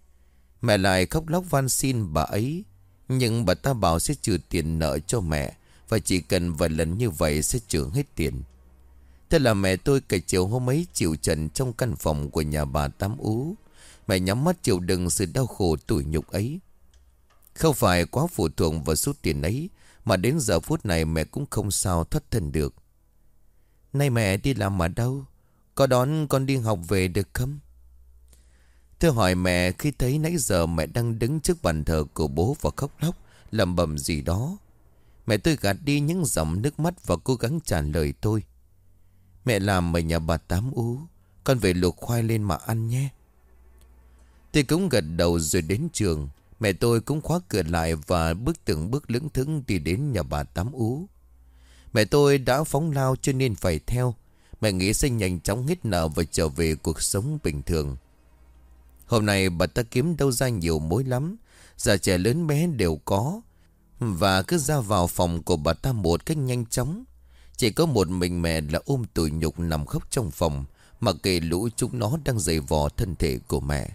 A: Mẹ lại khóc lóc van xin bà ấy, nhưng bà ta bảo sẽ trừ tiền nợ cho mẹ, và chỉ cần vài lần như vậy sẽ trừ hết tiền. Thế là mẹ tôi cả chiều hôm ấy chịu trần trong căn phòng của nhà bà Tám Ú. Mẹ nhắm mắt chịu đựng sự đau khổ tủi nhục ấy. Không phải quá phụ thuộc vào số tiền ấy, mà đến giờ phút này mẹ cũng không sao thoát thân được. Nay mẹ đi làm ở đâu? Có đón con đi học về được không? Tôi hỏi mẹ khi thấy nãy giờ mẹ đang đứng trước bàn thờ của bố và khóc lóc, lẩm bẩm gì đó. Mẹ tôi gạt đi những dòng nước mắt và cố gắng trả lời tôi. Mẹ làm ở nhà bà Tám Ú, con về luộc khoai lên mà ăn nhé. Tôi cũng gật đầu rồi đến trường. Mẹ tôi cũng khóa cửa lại và bước từng bước lững thững đi đến nhà bà Tám Ú. Mẹ tôi đã phóng lao cho nên phải theo. Mẹ nghĩ sẽ nhanh chóng hết nợ và trở về cuộc sống bình thường. Hôm nay bà ta kiếm đâu ra nhiều mối lắm, già trẻ lớn bé đều có, và cứ ra vào phòng của bà ta một cách nhanh chóng. Chỉ có một mình mẹ là ôm tủi nhục nằm khóc trong phòng, mặc kệ lũ chúng nó đang giày vò thân thể của mẹ.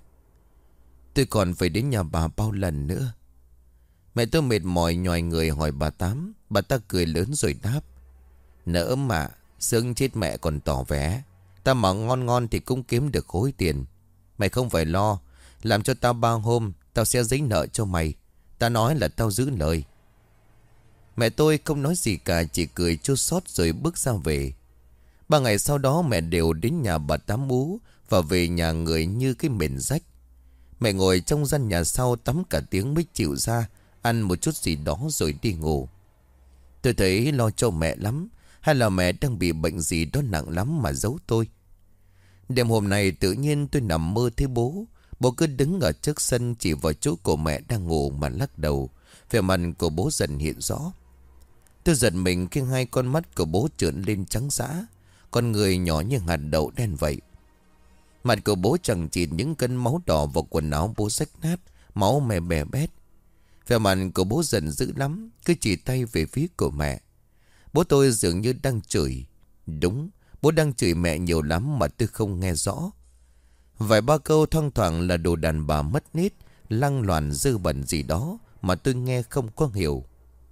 A: Tôi còn phải đến nhà bà bao lần nữa? Mẹ tôi mệt mỏi nhòi người hỏi bà Tám. Bà ta cười lớn rồi đáp. Nỡ mà, sướng chết mẹ còn tỏ vẻ. Ta mà ngon ngon thì cũng kiếm được khối tiền. Mày không phải lo, làm cho tao 3 hôm, tao sẽ giấy nợ cho mày. Ta nói là tao giữ lời. Mẹ tôi không nói gì cả, chỉ cười chua xót rồi bước ra về. 3 ngày sau đó mẹ đều đến nhà bà Tám Ú và về nhà người như cái mền rách. Mẹ ngồi trong gian nhà sau tắm cả tiếng mới chịu ra ăn một chút gì đó rồi đi ngủ. Tôi thấy lo cho mẹ lắm. Hay là mẹ đang bị bệnh gì đó nặng lắm mà giấu tôi. Đêm hôm nay tự nhiên tôi nằm mơ thấy bố. Bố cứ đứng ở trước sân chỉ vào chỗ của mẹ đang ngủ mà lắc đầu. Vẻ mặt của bố dần hiện rõ. Tôi giật mình khi hai con mắt của bố trợn lên trắng dã. Con người nhỏ như hạt đậu đen vậy. Mặt của bố chẳng chịt những cân máu đỏ vào quần áo bố rách nát. Máu mè bè bét. Vẻ mặt của bố giận dữ lắm. Cứ chỉ tay về phía của mẹ. Bố tôi dường như đang chửi. Đúng, bố đang chửi mẹ nhiều lắm mà tôi không nghe rõ. Vài ba câu thoang thoảng là đồ đàn bà mất nết, lăng loàn dơ bẩn gì đó mà tôi nghe không có hiểu.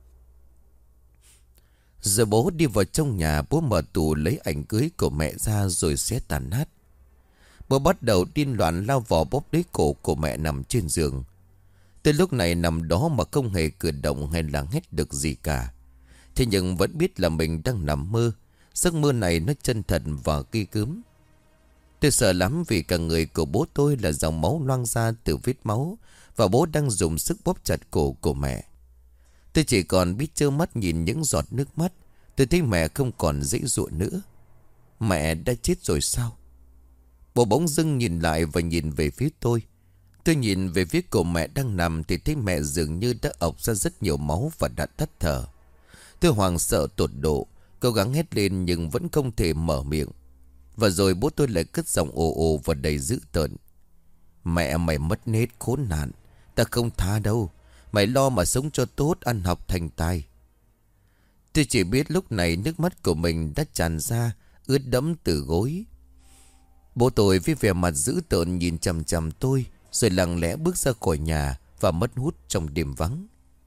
A: Giờ bố đi vào trong nhà, bố mở tủ lấy ảnh cưới của mẹ ra rồi xé tàn nát. Bố bắt đầu điên loạn lao vào bóp lấy cổ của mẹ nằm trên giường. Tới lúc này nằm đó mà không hề cử động hay là hét được gì cả. Thế nhưng vẫn biết là mình đang nằm mơ. Giấc mơ này nó chân thật và ghi gớm. Tôi sợ lắm vì cả người của bố tôi là dòng máu loang ra từ vết máu. Và bố đang dùng sức bóp chặt cổ của mẹ. Tôi chỉ còn biết trơ mắt nhìn những giọt nước mắt. Tôi thấy mẹ không còn dễ dụa nữa. Mẹ đã chết rồi sao? Bố bỗng dưng nhìn lại và nhìn về phía tôi. Tôi nhìn về phía của mẹ đang nằm thì thấy mẹ dường như đã ọc ra rất nhiều máu và đã tắt thở. Tôi hoảng sợ tột độ, cố gắng hét lên nhưng vẫn không thể mở miệng. Và rồi bố tôi lại cất giọng ồ ồ và đầy dữ tợn. Mẹ mày mất nết khốn nạn, ta không tha đâu. Mày lo mà sống cho tốt, ăn học thành tài. Tôi chỉ biết lúc này nước mắt của mình đã tràn ra, ướt đẫm từ gối. Bố tôi với vẻ mặt dữ tợn nhìn chằm chằm tôi, rồi lặng lẽ bước ra khỏi nhà và mất hút trong đêm vắng.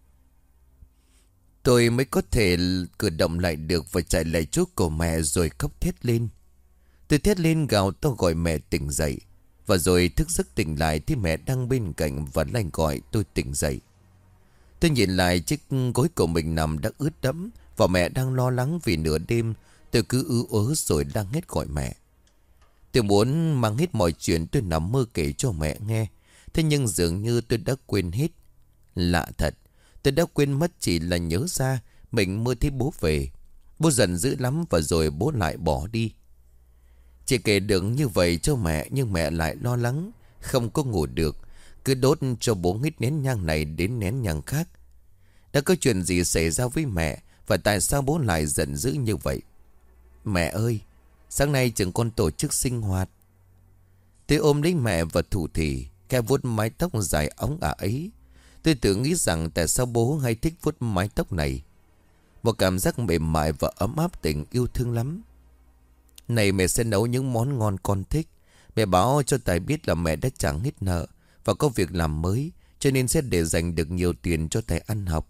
A: Tôi mới có thể cử động lại được và chạy lại chỗ của mẹ rồi khóc thét lên. Tôi thét lên gào to gọi mẹ tỉnh dậy. Và rồi thức giấc tỉnh lại thì mẹ đang bên cạnh và lanh gọi tôi tỉnh dậy. Tôi nhìn lại chiếc gối của mình nằm đã ướt đẫm và mẹ đang lo lắng vì nửa đêm tôi cứ ứ ớ rồi đang hết gọi mẹ. Tôi muốn mang hết mọi chuyện tôi nằm mơ kể cho mẹ nghe. Thế nhưng dường như tôi đã quên hết. Lạ thật, tôi đã quên mất chỉ là nhớ ra mình mơ thấy bố về. Bố giận dữ lắm và rồi bố lại bỏ đi. Chỉ kể được như vậy cho mẹ nhưng mẹ lại lo lắng, không có ngủ được. Cứ đốt cho bố hết nén nhang này đến nén nhang khác. Đã có chuyện gì xảy ra với mẹ và tại sao bố lại giận dữ như vậy? Mẹ ơi, sáng nay trường con tổ chức sinh hoạt. Tôi ôm lấy mẹ và thủ thỉ, khẽ vuốt mái tóc dài óng ả ấy. Tôi tự nghĩ rằng tại sao bố hay thích vuốt mái tóc này. Một cảm giác mềm mại và ấm áp tình yêu thương lắm. Này mẹ sẽ nấu những món ngon con thích. Mẹ báo cho Tài biết là mẹ đã chẳng hết nợ và có việc làm mới, cho nên sẽ để dành được nhiều tiền cho Tài ăn học.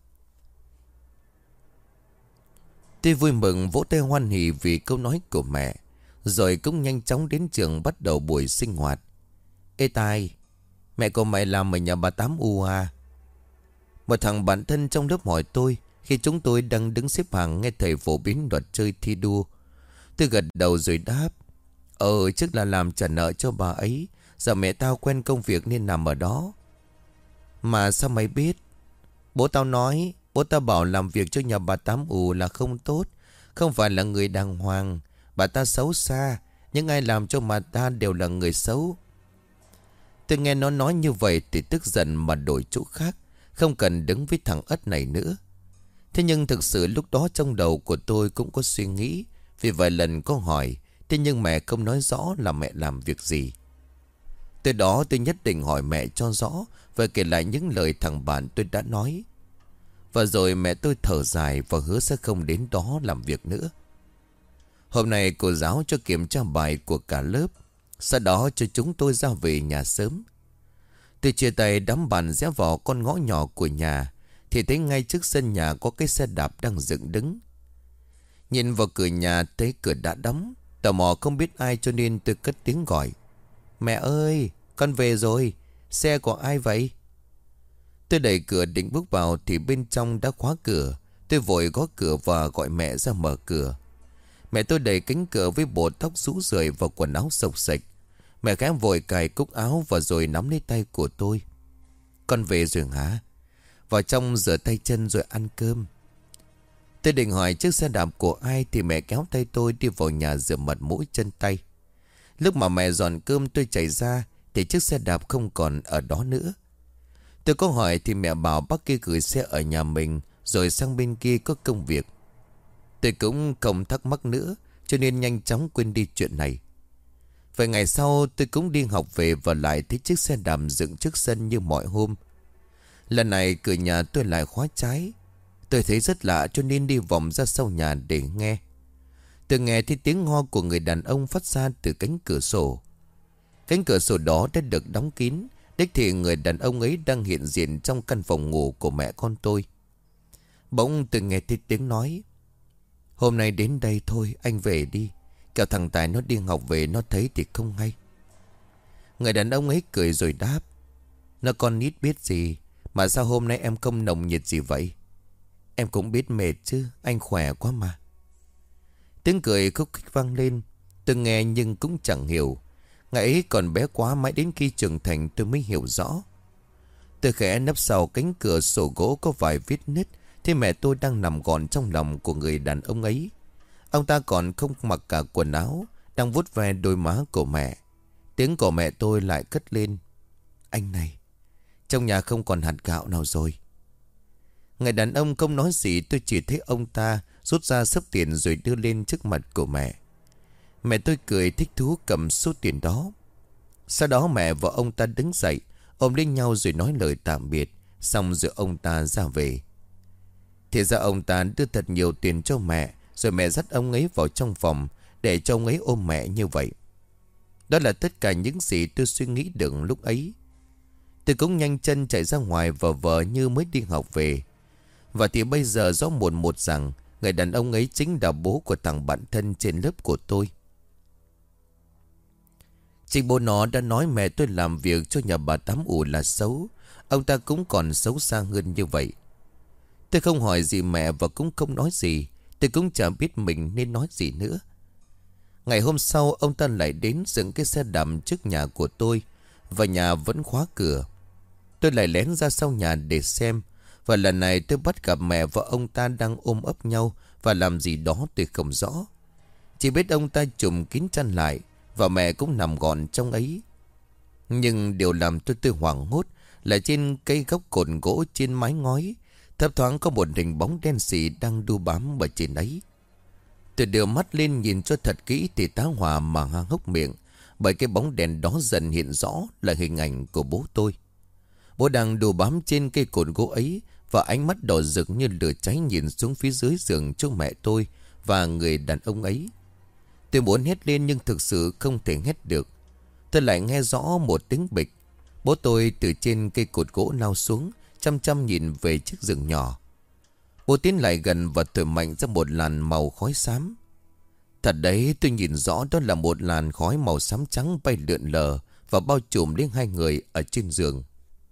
A: Tôi vui mừng vỗ tay hoan hỉ vì câu nói của mẹ. Rồi cũng nhanh chóng đến trường bắt đầu buổi sinh hoạt. Ê Tài, mẹ của mày làm ở nhà bà Tám U à? Một thằng bạn thân trong lớp hỏi tôi khi chúng tôi đang đứng xếp hàng nghe thầy phổ biến luật chơi thi đua. Tôi gật đầu rồi đáp. Trước là làm trả nợ cho bà ấy. Giờ mẹ tao quen công việc nên nằm ở đó. Mà sao mày biết? Bố tao nói. Bố tao bảo làm việc cho nhà bà Tám U là không tốt. Không phải là người đàng hoàng. Bà ta xấu xa. Những ai làm cho bà ta đều là người xấu. Tôi nghe nó nói như vậy thì tức giận mà đổi chỗ khác. Không cần đứng với thằng ất này nữa. Thế nhưng thực sự lúc đó trong đầu của tôi cũng có suy nghĩ. Vì vài lần có hỏi. Thế nhưng mẹ không nói rõ là mẹ làm việc gì. Từ đó tôi nhất định hỏi mẹ cho rõ. Và kể lại những lời thằng bạn tôi đã nói. Và rồi mẹ tôi thở dài và hứa sẽ không đến đó làm việc nữa. Hôm nay cô giáo cho kiểm tra bài của cả lớp. Sau đó cho chúng tôi ra về nhà sớm. Tôi chia tay đám bạn rẽ vào con ngõ nhỏ của nhà. Thì thấy ngay trước sân nhà có cái xe đạp đang dựng đứng. Nhìn vào cửa nhà thấy cửa đã đóng. Tò mò không biết ai cho nên tôi cất tiếng gọi. Mẹ ơi, con về rồi. Xe của ai vậy? Tôi đẩy cửa định bước vào thì bên trong đã khóa cửa. Tôi vội gõ cửa và gọi mẹ ra mở cửa. Mẹ tôi đẩy cánh cửa với bộ tóc rũ rượi và quần áo xộc xệch. Mẹ khẽ vội cài cúc áo và rồi nắm lấy tay của tôi. Con về rồi hả? Vào trong rửa tay chân rồi ăn cơm. Tôi định hỏi chiếc xe đạp của ai thì mẹ kéo tay tôi đi vào nhà rửa mặt mũi chân tay. Lúc mà mẹ dọn cơm tôi chạy ra thì chiếc xe đạp không còn ở đó nữa. Tôi có hỏi thì mẹ bảo bác kia gửi xe ở nhà mình rồi sang bên kia có công việc. Tôi cũng không thắc mắc nữa cho nên nhanh chóng quên đi chuyện này. Vài ngày sau tôi cũng đi học về và lại thấy chiếc xe đạp dựng trước sân như mọi hôm. Lần này cửa nhà tôi lại khóa trái. Tôi thấy rất lạ cho nên đi vòng ra sau nhà để nghe. Tôi nghe thấy tiếng ho của người đàn ông phát ra từ cánh cửa sổ. Cánh cửa sổ đó đã được đóng kín. Đích thị người đàn ông ấy đang hiện diện trong căn phòng ngủ của mẹ con tôi. Bỗng tôi nghe thấy tiếng nói: "Hôm nay đến đây thôi, anh về đi. Kẻo thằng Tài nó đi học về nó thấy thì không hay." Người đàn ông ấy cười rồi đáp: "Nó con nít biết gì. Mà sao hôm nay em không nồng nhiệt gì vậy?" "Em cũng biết mệt chứ, anh khỏe quá mà." Tiếng cười khúc khích vang lên. Tôi nghe nhưng cũng chẳng hiểu. Ngày ấy còn bé quá, mãi đến khi trưởng thành tôi mới hiểu rõ. Tôi khẽ nấp sau cánh cửa sổ gỗ có vài vết nứt. Thế mẹ tôi đang nằm gọn trong lòng của người đàn ông ấy. Ông ta còn không mặc cả quần áo, đang vuốt ve đôi má của mẹ. Tiếng của mẹ tôi lại cất lên: "Anh này, trong nhà không còn hạt gạo nào rồi." Người đàn ông không nói gì. Tôi chỉ thấy ông ta rút ra xấp tiền rồi đưa lên trước mặt của mẹ. Mẹ tôi cười thích thú cầm số tiền đó. Sau đó mẹ và ông ta đứng dậy, ôm lấy nhau rồi nói lời tạm biệt. Xong rồi ông ta ra về. Thì ra ông ta đưa thật nhiều tiền cho mẹ. Rồi mẹ dắt ông ấy vào trong phòng để cho ông ấy ôm mẹ như vậy. Đó là tất cả những gì tôi suy nghĩ được lúc ấy. Tôi cũng nhanh chân chạy ra ngoài và vờ như mới đi học về. Và thì bây giờ rõ mồn một rằng người đàn ông ấy chính là bố của thằng bạn thân trên lớp của tôi. Chính bố nó đã nói mẹ tôi làm việc cho nhà bà Tám ủ là xấu. Ông ta cũng còn xấu xa hơn như vậy. Tôi không hỏi gì mẹ và cũng không nói gì. Tôi cũng chẳng biết mình nên nói gì nữa. Ngày hôm sau ông ta lại đến dựng cái xe đạp trước nhà của tôi. Và nhà vẫn khóa cửa. Tôi lại lén ra sau nhà để xem. Và lần này tôi bắt gặp mẹ và ông ta đang ôm ấp nhau và làm gì đó tôi không rõ. Chỉ biết ông ta trùm kín chăn lại và mẹ cũng nằm gọn trong ấy. Nhưng điều làm tôi hoảng hốt là trên cây gốc cột gỗ trên mái ngói thấp thoáng có một hình bóng đen xì đang đu bám ở trên ấy. Tôi đưa mắt lên nhìn cho thật kỹ thì tá hỏa mà há hốc miệng, bởi cái bóng đèn đó dần hiện rõ là hình ảnh của bố tôi. Bố đang đu bám trên cây cột gỗ ấy và ánh mắt đỏ rực như lửa cháy nhìn xuống phía dưới giường cho mẹ tôi và người đàn ông ấy. Tôi muốn hét lên nhưng thực sự không thể hét được. Tôi lại nghe rõ một tiếng bịch. Bố tôi từ trên cây cột gỗ lao xuống, chăm chăm nhìn về chiếc giường nhỏ. Bố tiến lại gần và thổi mạnh ra một làn màu khói xám. Thật đấy, tôi nhìn rõ đó là một làn khói màu xám trắng bay lượn lờ và bao trùm lên hai người ở trên giường.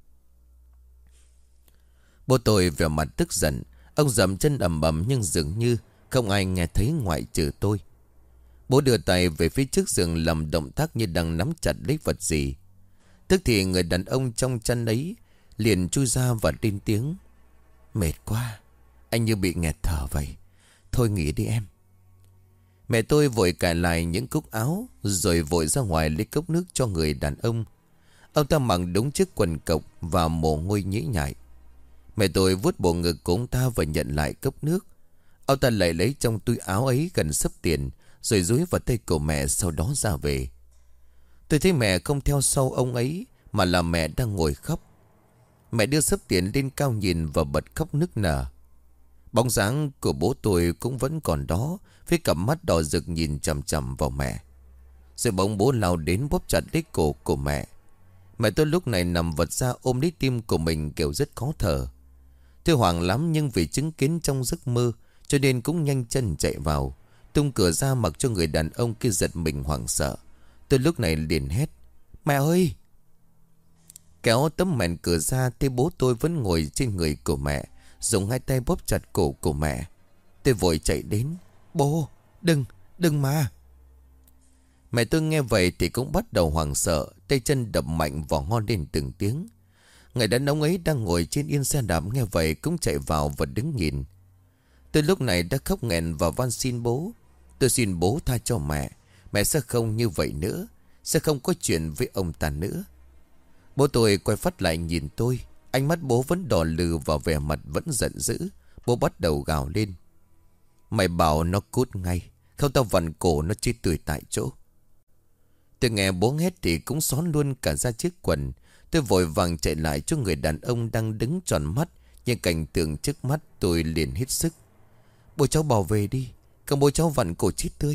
A: Bố tôi vẻ mặt tức giận. Ông dậm chân ầm ầm nhưng dường như không ai nghe thấy ngoại trừ tôi. Bố đưa tay về phía trước giường làm động tác như đang nắm chặt lấy vật gì. Tức thì người đàn ông trong chăn ấy liền chui ra và lên tiếng: "Mệt quá, anh như bị nghẹt thở vậy. Thôi nghỉ đi em." Mẹ tôi vội cài lại những cúc áo rồi vội ra ngoài lấy cốc nước cho người đàn ông. Ông ta mặc đúng chiếc quần cộc và mồ hôi nhễ nhại. Mẹ tôi vuốt bộ ngực của ông ta và nhận lại cốc nước. Ông ta lại lấy trong túi áo ấy gần xấp tiền rồi dúi vào tay của mẹ, sau đó ra về. Tôi thấy mẹ không theo sau ông ấy mà là mẹ đang ngồi khóc. Mẹ đưa xấp tiền lên cao nhìn và bật khóc nức nở. Bóng dáng của bố tôi cũng vẫn còn đó, với cặp mắt đỏ rực nhìn chằm chằm vào mẹ. Rồi bỗng bố lao đến bóp chặt lấy cổ của mẹ. Mẹ tôi lúc này nằm vật ra ôm lấy tim của mình kiểu rất khó thở. Tôi hoảng lắm nhưng vì chứng kiến trong giấc mơ cho nên cũng nhanh chân chạy vào, tung cửa ra mặc cho người đàn ông kia giật mình hoảng sợ. Tôi lúc này liền hét: "Mẹ ơi!" Kéo tấm màn cửa ra thấy bố tôi vẫn ngồi trên người của mẹ, dùng hai tay bóp chặt cổ của mẹ. Tôi vội chạy đến. Bố, đừng mà. Mẹ tôi nghe vậy thì cũng bắt đầu hoảng sợ, tay chân đập mạnh vào ngon lên từng tiếng. Người đàn ông ấy đang ngồi trên yên xe đạp nghe vậy cũng chạy vào và đứng nhìn. Tôi lúc này đã khóc nghẹn và van xin bố. Tôi xin bố tha cho mẹ. Mẹ sẽ không như vậy nữa, sẽ không có chuyện với ông ta nữa. Bố tôi quay phát lại nhìn tôi. Ánh mắt bố vẫn đỏ lừ và vẻ mặt vẫn giận dữ. Bố bắt đầu gào lên. Mày bảo nó cút ngay, không tao vặn cổ nó chết tươi tại chỗ. Tôi nghe bố hét thì cũng xón luôn cả ra chiếc quần. Tôi vội vàng chạy lại cho người đàn ông đang đứng tròn mắt. Nhưng cảnh tượng trước mắt tôi liền hết sức. Bố cháu bảo vệ đi, không bố cháu vặn cổ chết tươi.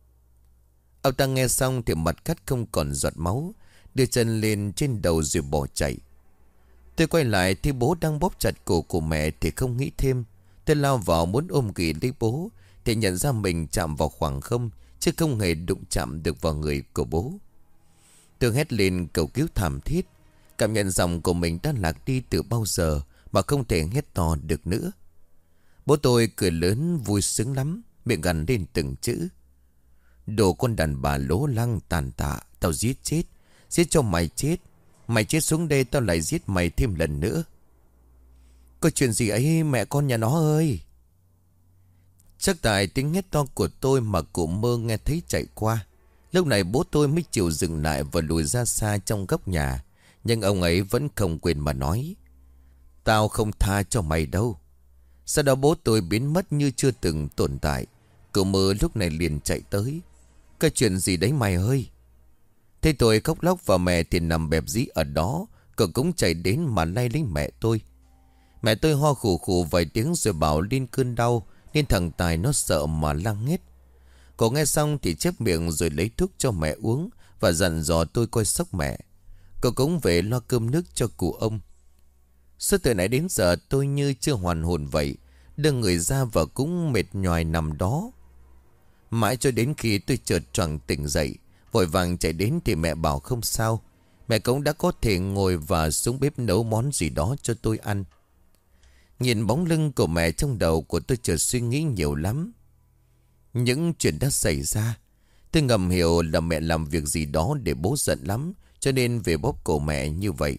A: Ông ta nghe xong thì mặt cắt không còn giọt máu, đưa chân lên trên đầu rồi bỏ chạy. Tôi quay lại thì bố đang bóp chặt cổ của mẹ thì không nghĩ thêm. Tôi lao vào muốn ôm ghì lấy bố thì nhận ra mình chạm vào khoảng không, chứ không hề đụng chạm được vào người của bố. Tôi hét lên cầu cứu thảm thiết, cảm nhận giọng của mình đã lạc đi từ bao giờ mà không thể hét to được nữa. Bố tôi cười lớn vui sướng lắm, miệng gằn lên từng chữ. Đồ con đàn bà lố lăng tàn tạ, tao giết chết, giết cho mày chết. Mày chết xuống đây tao lại giết mày thêm lần nữa. Có chuyện gì ấy mẹ con nhà nó ơi? Chắc tại tiếng hét to của tôi mà cụ Mơ nghe thấy chạy qua. Lúc này bố tôi mới chịu dừng lại và lùi ra xa trong góc nhà. Nhưng ông ấy vẫn không quên mà nói. Tao không tha cho mày đâu. Sau đó bố tôi biến mất như chưa từng tồn tại. Cụ Mơ lúc này liền chạy tới. Cái chuyện gì đấy mày ơi? Thế tôi khóc lóc và mẹ thì nằm bẹp dí ở đó. Cậu cũng chạy đến mà lay lấy mẹ tôi. Mẹ tôi ho khủ khủ vài tiếng rồi bảo lên cơn đau, nên thằng Tài nó sợ mà lăng hết. Cậu nghe xong thì chép miệng rồi lấy thuốc cho mẹ uống và dặn dò tôi coi sóc mẹ. Cậu cũng về lo cơm nước cho cụ ông. Suốt từ nãy đến giờ tôi như chưa hoàn hồn vậy, đưa người ra và cũng mệt nhoài nằm đó. Mãi cho đến khi tôi chợt choàng tỉnh dậy, vội vàng chạy đến thì mẹ bảo không sao. Mẹ cũng đã có thể ngồi và xuống bếp nấu món gì đó cho tôi ăn. Nhìn bóng lưng của mẹ trong đầu của tôi chợt suy nghĩ nhiều lắm. Những chuyện đã xảy ra, tôi ngầm hiểu là mẹ làm việc gì đó để bố giận lắm, cho nên về bóp cổ mẹ như vậy.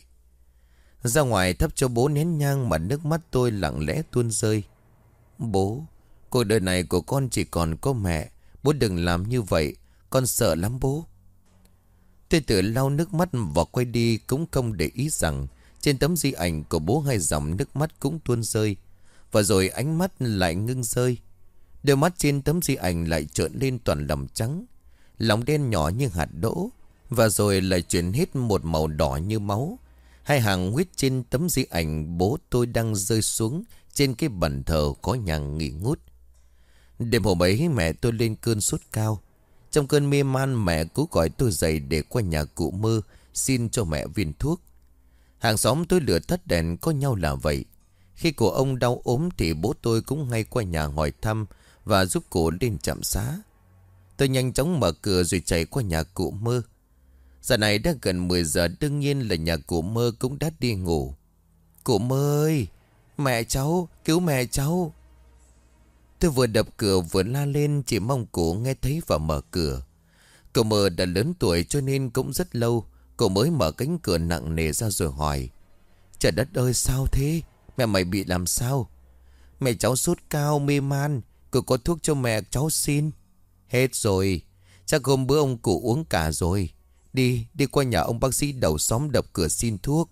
A: Ra ngoài thắp cho bố nén nhang mà nước mắt tôi lặng lẽ tuôn rơi. Bố, cuộc đời này của con chỉ còn có mẹ. Bố đừng làm như vậy, con sợ lắm bố. Tôi tự lau nước mắt và quay đi, cũng không để ý rằng trên tấm di ảnh của bố hai dòng nước mắt cũng tuôn rơi. Và rồi ánh mắt lại ngưng rơi. Đôi mắt trên tấm di ảnh lại trợn lên toàn lòng trắng, lòng đen nhỏ như hạt đỗ. Và rồi lại chuyển hết một màu đỏ như máu. Hai hàng huyết trên tấm di ảnh bố tôi đang rơi xuống trên cái bàn thờ có nhang nghỉ ngút. Đêm hôm ấy mẹ tôi lên cơn sốt cao. Trong cơn mê man mẹ cứ gọi tôi dậy để qua nhà cụ Mơ xin cho mẹ viên thuốc. Hàng xóm tôi lửa tắt đèn có nhau là vậy. Khi cụ ông đau ốm thì bố tôi cũng ngay qua nhà hỏi thăm và giúp cụ lên trạm xá. Tôi nhanh chóng mở cửa rồi chạy qua nhà cụ Mơ. Giờ này đã gần 10 giờ, đương nhiên là nhà cụ Mơ cũng đã đi ngủ. Cụ Mơ ơi, mẹ cháu, cứu mẹ cháu. Tôi vừa đập cửa vừa la lên, chỉ mong cụ nghe thấy và mở cửa. Cụ Mơ đã lớn tuổi cho nên cũng rất lâu cụ mới mở cánh cửa nặng nề ra rồi hỏi. Trời đất ơi, sao thế? Mẹ mày bị làm sao? Mẹ cháu sốt cao mê man, cụ có thuốc cho mẹ cháu xin. Hết rồi, chắc hôm bữa ông cụ uống cả rồi. Đi qua nhà ông bác sĩ đầu xóm đập cửa xin thuốc.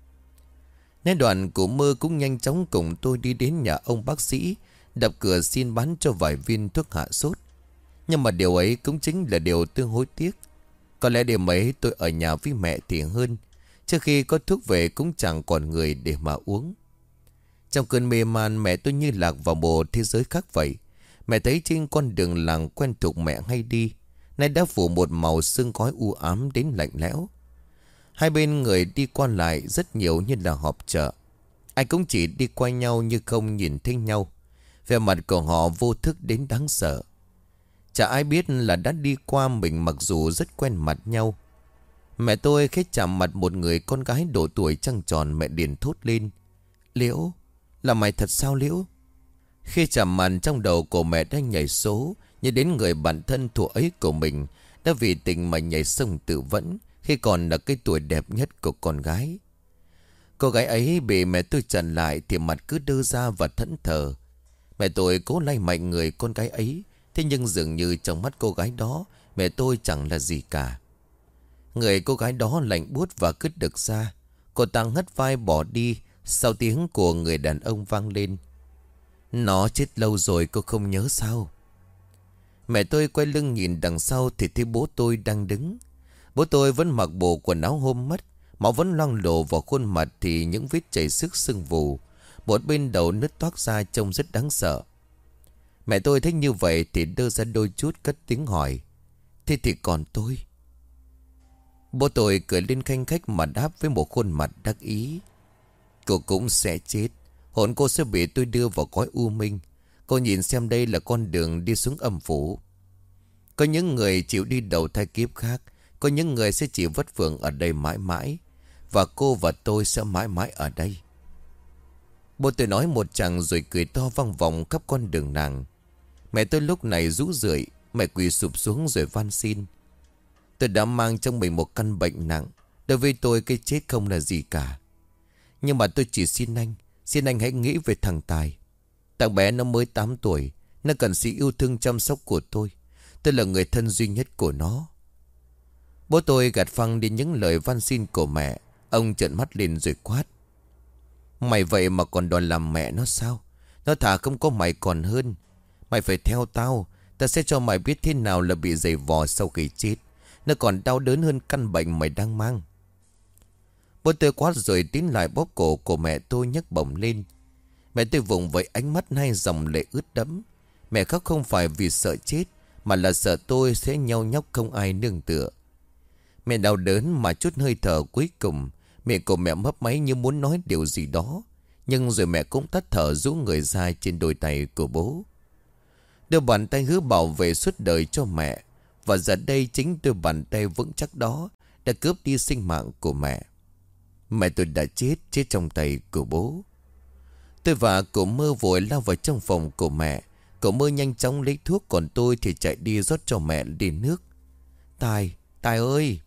A: Nói đoạn cụ Mơ cũng nhanh chóng cùng tôi đi đến nhà ông bác sĩ, đập cửa xin bán cho vài viên thuốc hạ sốt. Nhưng mà điều ấy cũng chính là điều tôi hối tiếc. Có lẽ đêm ấy tôi ở nhà với mẹ thì hơn. Trước khi có thuốc về cũng chẳng còn người để mà uống. Trong cơn mê man mẹ tôi như lạc vào một thế giới khác vậy. Mẹ thấy trên con đường làng quen thuộc mẹ hay đi, nay đã phủ một màu sương khói u ám đến lạnh lẽo. Hai bên người đi qua lại rất nhiều như là họp chợ. Ai cũng chỉ đi qua nhau như không nhìn thấy nhau. Vẻ mặt của họ vô thức đến đáng sợ. Chả ai biết là đã đi qua mình mặc dù rất quen mặt nhau. Mẹ tôi khẽ chạm mặt một người con gái độ tuổi trăng tròn, mẹ liền thốt lên. Liễu, là mày thật sao Liễu? Khi chạm mặt trong đầu của mẹ đang nhảy số, như đến người bạn thân thuở ấy của mình đã vì tình mà nhảy sông tự vẫn khi còn là cái tuổi đẹp nhất của con gái. Cô gái ấy bị mẹ tôi chặn lại thì mặt cứ đơ ra và thẫn thờ. Mẹ tôi cố lay mạnh người con gái ấy, thế nhưng dường như trong mắt cô gái đó mẹ tôi chẳng là gì cả. Người cô gái đó lạnh buốt và cứt đực ra. Cô ta ngất vai bỏ đi. Sau tiếng của người đàn ông vang lên. Nó chết lâu rồi cô không nhớ sao? Mẹ tôi quay lưng nhìn đằng sau thì thấy bố tôi đang đứng. Bố tôi vẫn mặc bộ quần áo hôm mất, máu vẫn loang lổ vào khuôn mặt thì những vết chảy xước sưng vù. Một bên đầu nứt toác ra trông rất đáng sợ. Mẹ tôi thấy như vậy thì đưa ra đôi chút cất tiếng hỏi. Thế thì còn tôi? Bố tôi cười lên khanh khách mà đáp với một khuôn mặt đắc ý. Cô cũng sẽ chết. Hồn cô sẽ bị tôi đưa vào cõi u minh. Cô nhìn xem đây là con đường đi xuống âm phủ. Có những người chịu đi đầu thai kiếp khác. Có những người sẽ chỉ vất vưởng ở đây mãi mãi. Và cô và tôi sẽ mãi mãi ở đây. Bố tôi nói một chàng rồi cười to vang vọng khắp con đường nàng. Mẹ tôi lúc này rũ rượi. Mẹ quỳ sụp xuống rồi van xin. Tôi đã mang trong mình một căn bệnh nặng. Đối với tôi cái chết không là gì cả. Nhưng mà tôi chỉ xin anh hãy nghĩ về thằng Tài. Thằng bé nó mới 8 tuổi. Nó cần sự yêu thương chăm sóc của tôi. Tôi là người thân duy nhất của nó. Bố tôi gạt phăng đi những lời van xin của mẹ. Ông trợn mắt lên rồi quát. Mày vậy mà còn đòi làm mẹ nó sao? Nó thà không có mày còn hơn. Mày phải theo tao. Ta sẽ cho mày biết thế nào là bị giày vò sau khi chết. Nó còn đau đớn hơn căn bệnh mày đang mang. Bố tôi quát rồi tiến lại bóp cổ của mẹ tôi nhấc bổng lên. Mẹ tôi vùng với ánh mắt hai dòng lệ ướt đẫm. Mẹ khóc không phải vì sợ chết, mà là sợ tôi sẽ nhau nhóc không ai nương tựa. Mẹ đau đớn mà chút hơi thở cuối cùng. Miệng của mẹ mấp máy như muốn nói điều gì đó. Nhưng rồi mẹ cũng tắt thở rũ người ra trên đôi tay của bố. Đưa bàn tay hứa bảo vệ suốt đời cho mẹ. Và giờ đây chính đôi bàn tay vững chắc đó đã cướp đi sinh mạng của mẹ. Mẹ tôi đã chết trong tay của bố. Tôi và cậu Mơ vội lao vào trong phòng của mẹ. Cậu Mơ nhanh chóng lấy thuốc, còn tôi thì chạy đi rót cho mẹ ly nước. Tài ơi!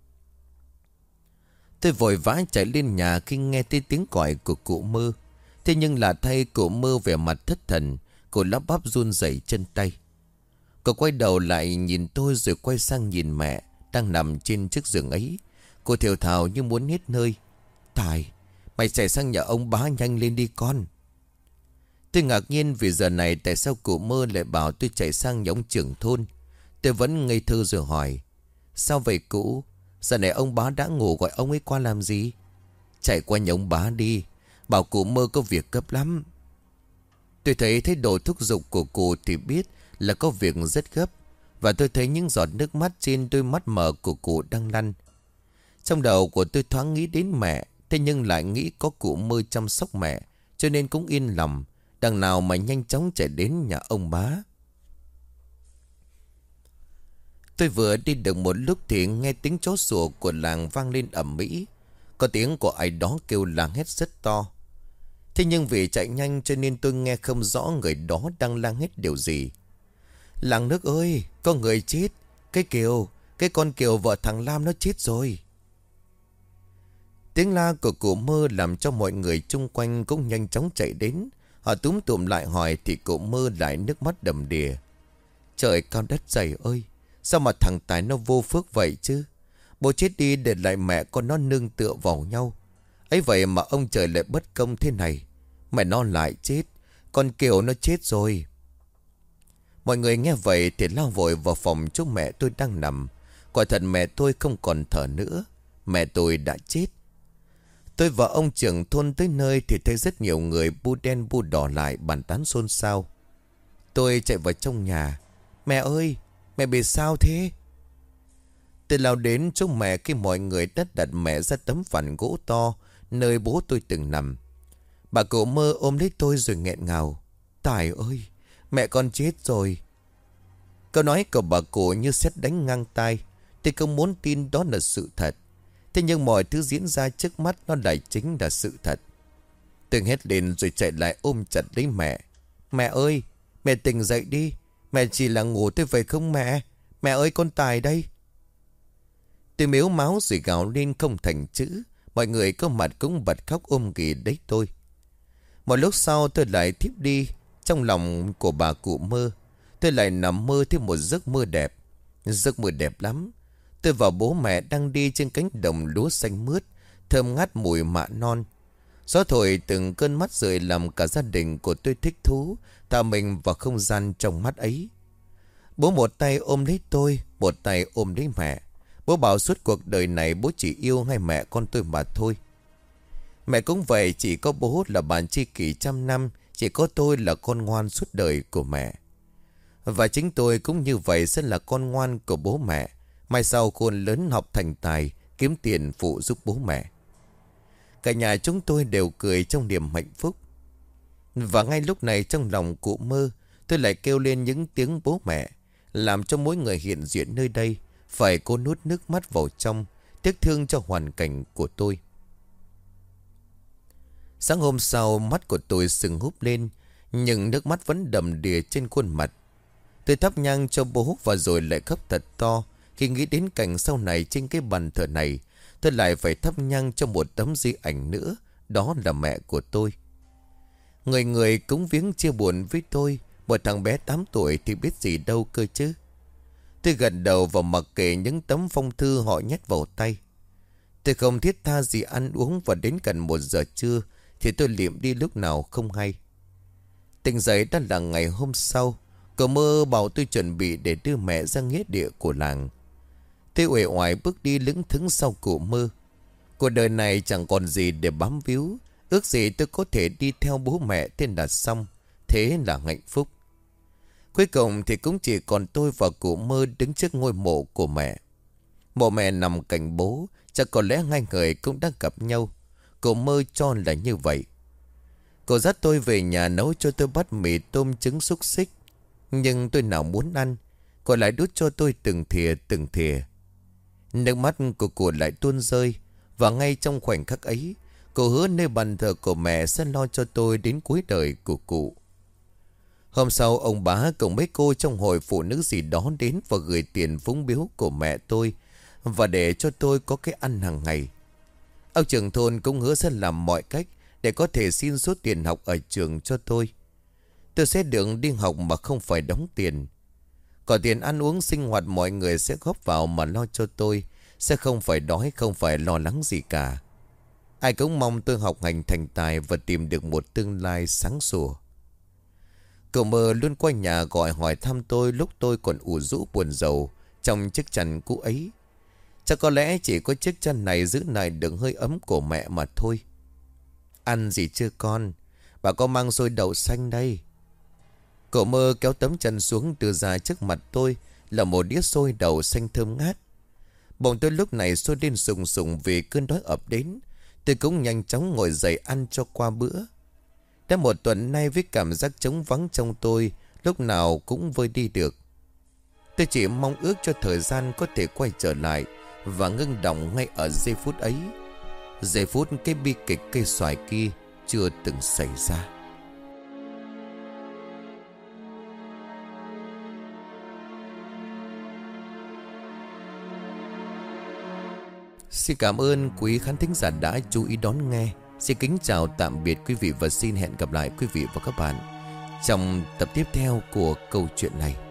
A: Tôi vội vã chạy lên nhà khi nghe thấy tiếng gọi của cụ Mơ. Thế nhưng là thay cụ Mơ vẻ mặt thất thần. Cô lắp bắp run rẩy chân tay. Cô quay đầu lại nhìn tôi rồi quay sang nhìn mẹ đang nằm trên chiếc giường ấy. Cô thều thào như muốn hết hơi. Tài, mày chạy sang nhà ông bá nhanh lên đi con. Tôi ngạc nhiên vì giờ này tại sao cụ Mơ lại bảo tôi chạy sang nhà ông trưởng thôn. Tôi vẫn ngây thơ rồi hỏi. Sao vậy cụ? Giờ này ông bá đã ngủ, gọi ông ấy qua làm gì? Chạy qua nhà ông bá đi. Bảo cụ Mơ có việc gấp lắm. Tôi thấy thái độ thúc giục của cụ thì biết là có việc rất gấp. Và tôi thấy những giọt nước mắt trên đôi mắt mở của cụ đang lăn. Trong đầu của tôi thoáng nghĩ đến mẹ. Thế nhưng lại nghĩ có cụ Mơ chăm sóc mẹ, cho nên cũng yên lòng. Đằng nào mà nhanh chóng chạy đến nhà ông bá. Tôi vừa đi được một lúc thì nghe tiếng chó sủa của làng vang lên ầm ĩ. Có tiếng của ai đó kêu la hét rất to. Thế nhưng vì chạy nhanh cho nên tôi nghe không rõ người đó đang la hét điều gì. Làng nước ơi, có người chết. Cái con Kiều vợ thằng Lam nó chết rồi. Tiếng la của cụ Mơ làm cho mọi người chung quanh cũng nhanh chóng chạy đến. Họ túm tụm lại hỏi thì cụ Mơ lại nước mắt đầm đìa. Trời cao đất dày ơi, sao mà thằng Tài nó vô phước vậy chứ? Bố chết đi để lại mẹ con nó nương tựa vào nhau. Ấy vậy mà ông trời lại bất công thế này. Mẹ nó lại chết, con Kiều nó chết rồi. Mọi người nghe vậy thì lao vội vào phòng chỗ mẹ tôi đang nằm. Quả thật mẹ tôi không còn thở nữa. Mẹ tôi đã chết. Tôi và ông trưởng thôn tới nơi thì thấy rất nhiều người bu đen bu đỏ lại bàn tán xôn xao. Tôi chạy vào trong nhà. Mẹ ơi, mẹ bị sao thế? Tôi lao đến chỗ mẹ khi mọi người đã đặt mẹ ra tấm phản gỗ to nơi bố tôi từng nằm. Bà cụ Mơ ôm lấy tôi rồi nghẹn ngào. Tài ơi, mẹ con chết rồi. Câu nói của bà cụ như sét đánh ngang tai. Tôi không muốn tin đó là sự thật. Thế nhưng mọi thứ diễn ra trước mắt nó lại chính là sự thật. Tôi hét lên rồi chạy lại ôm chặt lấy mẹ. Mẹ ơi, mẹ tỉnh dậy đi. Mẹ chỉ là ngủ thôi phải không mẹ? Mẹ ơi, con Tài đây. Tôi mếu máu rồi gào lên không thành chữ. Mọi người có mặt cũng bật khóc ôm ghì đấy tôi. Một lúc sau tôi lại thiếp đi. Trong lòng của bà cụ Mơ, tôi lại nằm mơ thêm một giấc mơ đẹp. Giấc mơ đẹp lắm. Tôi và bố mẹ đang đi trên cánh đồng lúa xanh mướt, thơm ngát mùi mạ non. Gió thổi từng cơn mắt rời làm cả gia đình của tôi thích thú, thả mình vào không gian trong mắt ấy. Bố một tay ôm lấy tôi, một tay ôm lấy mẹ. Bố bảo suốt cuộc đời này bố chỉ yêu hai mẹ con tôi mà thôi. Mẹ cũng vậy, chỉ có bố là bạn tri kỷ trăm năm, chỉ có tôi là con ngoan suốt đời của mẹ. Và chính tôi cũng như vậy, sẽ là con ngoan của bố mẹ. Mai sau khôn lớn học thành tài, kiếm tiền phụ giúp bố mẹ. Cả nhà chúng tôi đều cười trong niềm hạnh phúc. Và ngay lúc này trong lòng cụ Mơ, tôi lại kêu lên những tiếng bố mẹ, làm cho mỗi người hiện diện nơi đây phải cố nuốt nước mắt vào trong, tiếc thương cho hoàn cảnh của tôi. Sáng hôm sau, mắt của tôi sưng húp lên, nhưng nước mắt vẫn đầm đìa trên khuôn mặt. Tôi thắp nhang cho bố và rồi lại khóc thật to. Khi nghĩ đến cảnh sau này trên cái bàn thờ này, tôi lại phải thắp nhang cho một tấm di ảnh nữa. Đó là mẹ của tôi. Người người cúng viếng chia buồn với tôi. Một thằng bé 8 tuổi thì biết gì đâu cơ chứ. Tôi gật đầu và mặc kệ những tấm phong thư họ nhét vào tay. Tôi không thiết tha gì ăn uống, và đến gần 1 giờ trưa thì tôi liệm đi lúc nào không hay. Tỉnh dậy đã là ngày hôm sau. Cậu Mơ bảo tôi chuẩn bị để đưa mẹ ra nghĩa địa của làng. Tôi uể oải bước đi lững thững sau cụ Mơ. Cuộc đời này chẳng còn gì để bám víu. Ước gì tôi có thể đi theo bố mẹ tên là xong. Thế là hạnh phúc. Cuối cùng thì cũng chỉ còn tôi và cụ Mơ đứng trước ngôi mộ của mẹ. Mộ mẹ nằm cạnh bố. Chắc có lẽ hai người cũng đã gặp nhau. Cụ Mơ cho là như vậy. Cô dắt tôi về nhà nấu cho tôi bát mì tôm trứng xúc xích. Nhưng tôi nào muốn ăn. Cô lại đút cho tôi từng thìa từng thìa. Nước mắt của cô lại tuôn rơi. Và ngay trong khoảnh khắc ấy, cô hứa nơi bàn thờ của mẹ sẽ lo cho tôi đến cuối đời của cụ. Hôm sau, ông bá cùng mấy cô trong hội phụ nữ gì đó đến và gửi tiền phúng biếu của mẹ tôi, và để cho tôi có cái ăn hàng ngày. Ông trưởng thôn cũng hứa sẽ làm mọi cách để có thể xin số tiền học ở trường cho tôi. Tôi sẽ được đi học mà không phải đóng tiền. Còn tiền ăn uống sinh hoạt mọi người sẽ góp vào mà lo cho tôi. Sẽ không phải đói, không phải lo lắng gì cả. Ai cũng mong tôi học hành thành tài và tìm được một tương lai sáng sủa. Cậu Mơ luôn qua nhà gọi hỏi thăm tôi lúc tôi còn ủ rũ buồn rầu trong chiếc chăn cũ ấy. Chắc có lẽ chỉ có chiếc chăn này giữ lại được hơi ấm của mẹ mà thôi. Ăn gì chưa con? Bà có mang xôi đậu xanh đây. Cậu Mơ kéo tấm chân xuống đưa ra trước mặt tôi là một đĩa xôi đậu xanh thơm ngát. Bỗng tôi lúc này sôi lên sùng sùng vì cơn đói ập đến. Tôi cũng nhanh chóng ngồi dậy ăn cho qua bữa. Đã 1 tuần nay với cảm giác trống vắng trong tôi, lúc nào cũng vơi đi được. Tôi chỉ mong ước cho thời gian có thể quay trở lại và ngưng động ngay ở giây phút ấy. Giây phút cái bi kịch cây xoài kia chưa từng xảy ra. Xin cảm ơn quý khán thính giả đã chú ý đón nghe. Xin kính chào tạm biệt quý vị và xin hẹn gặp lại quý vị và các bạn trong tập tiếp theo của câu chuyện này.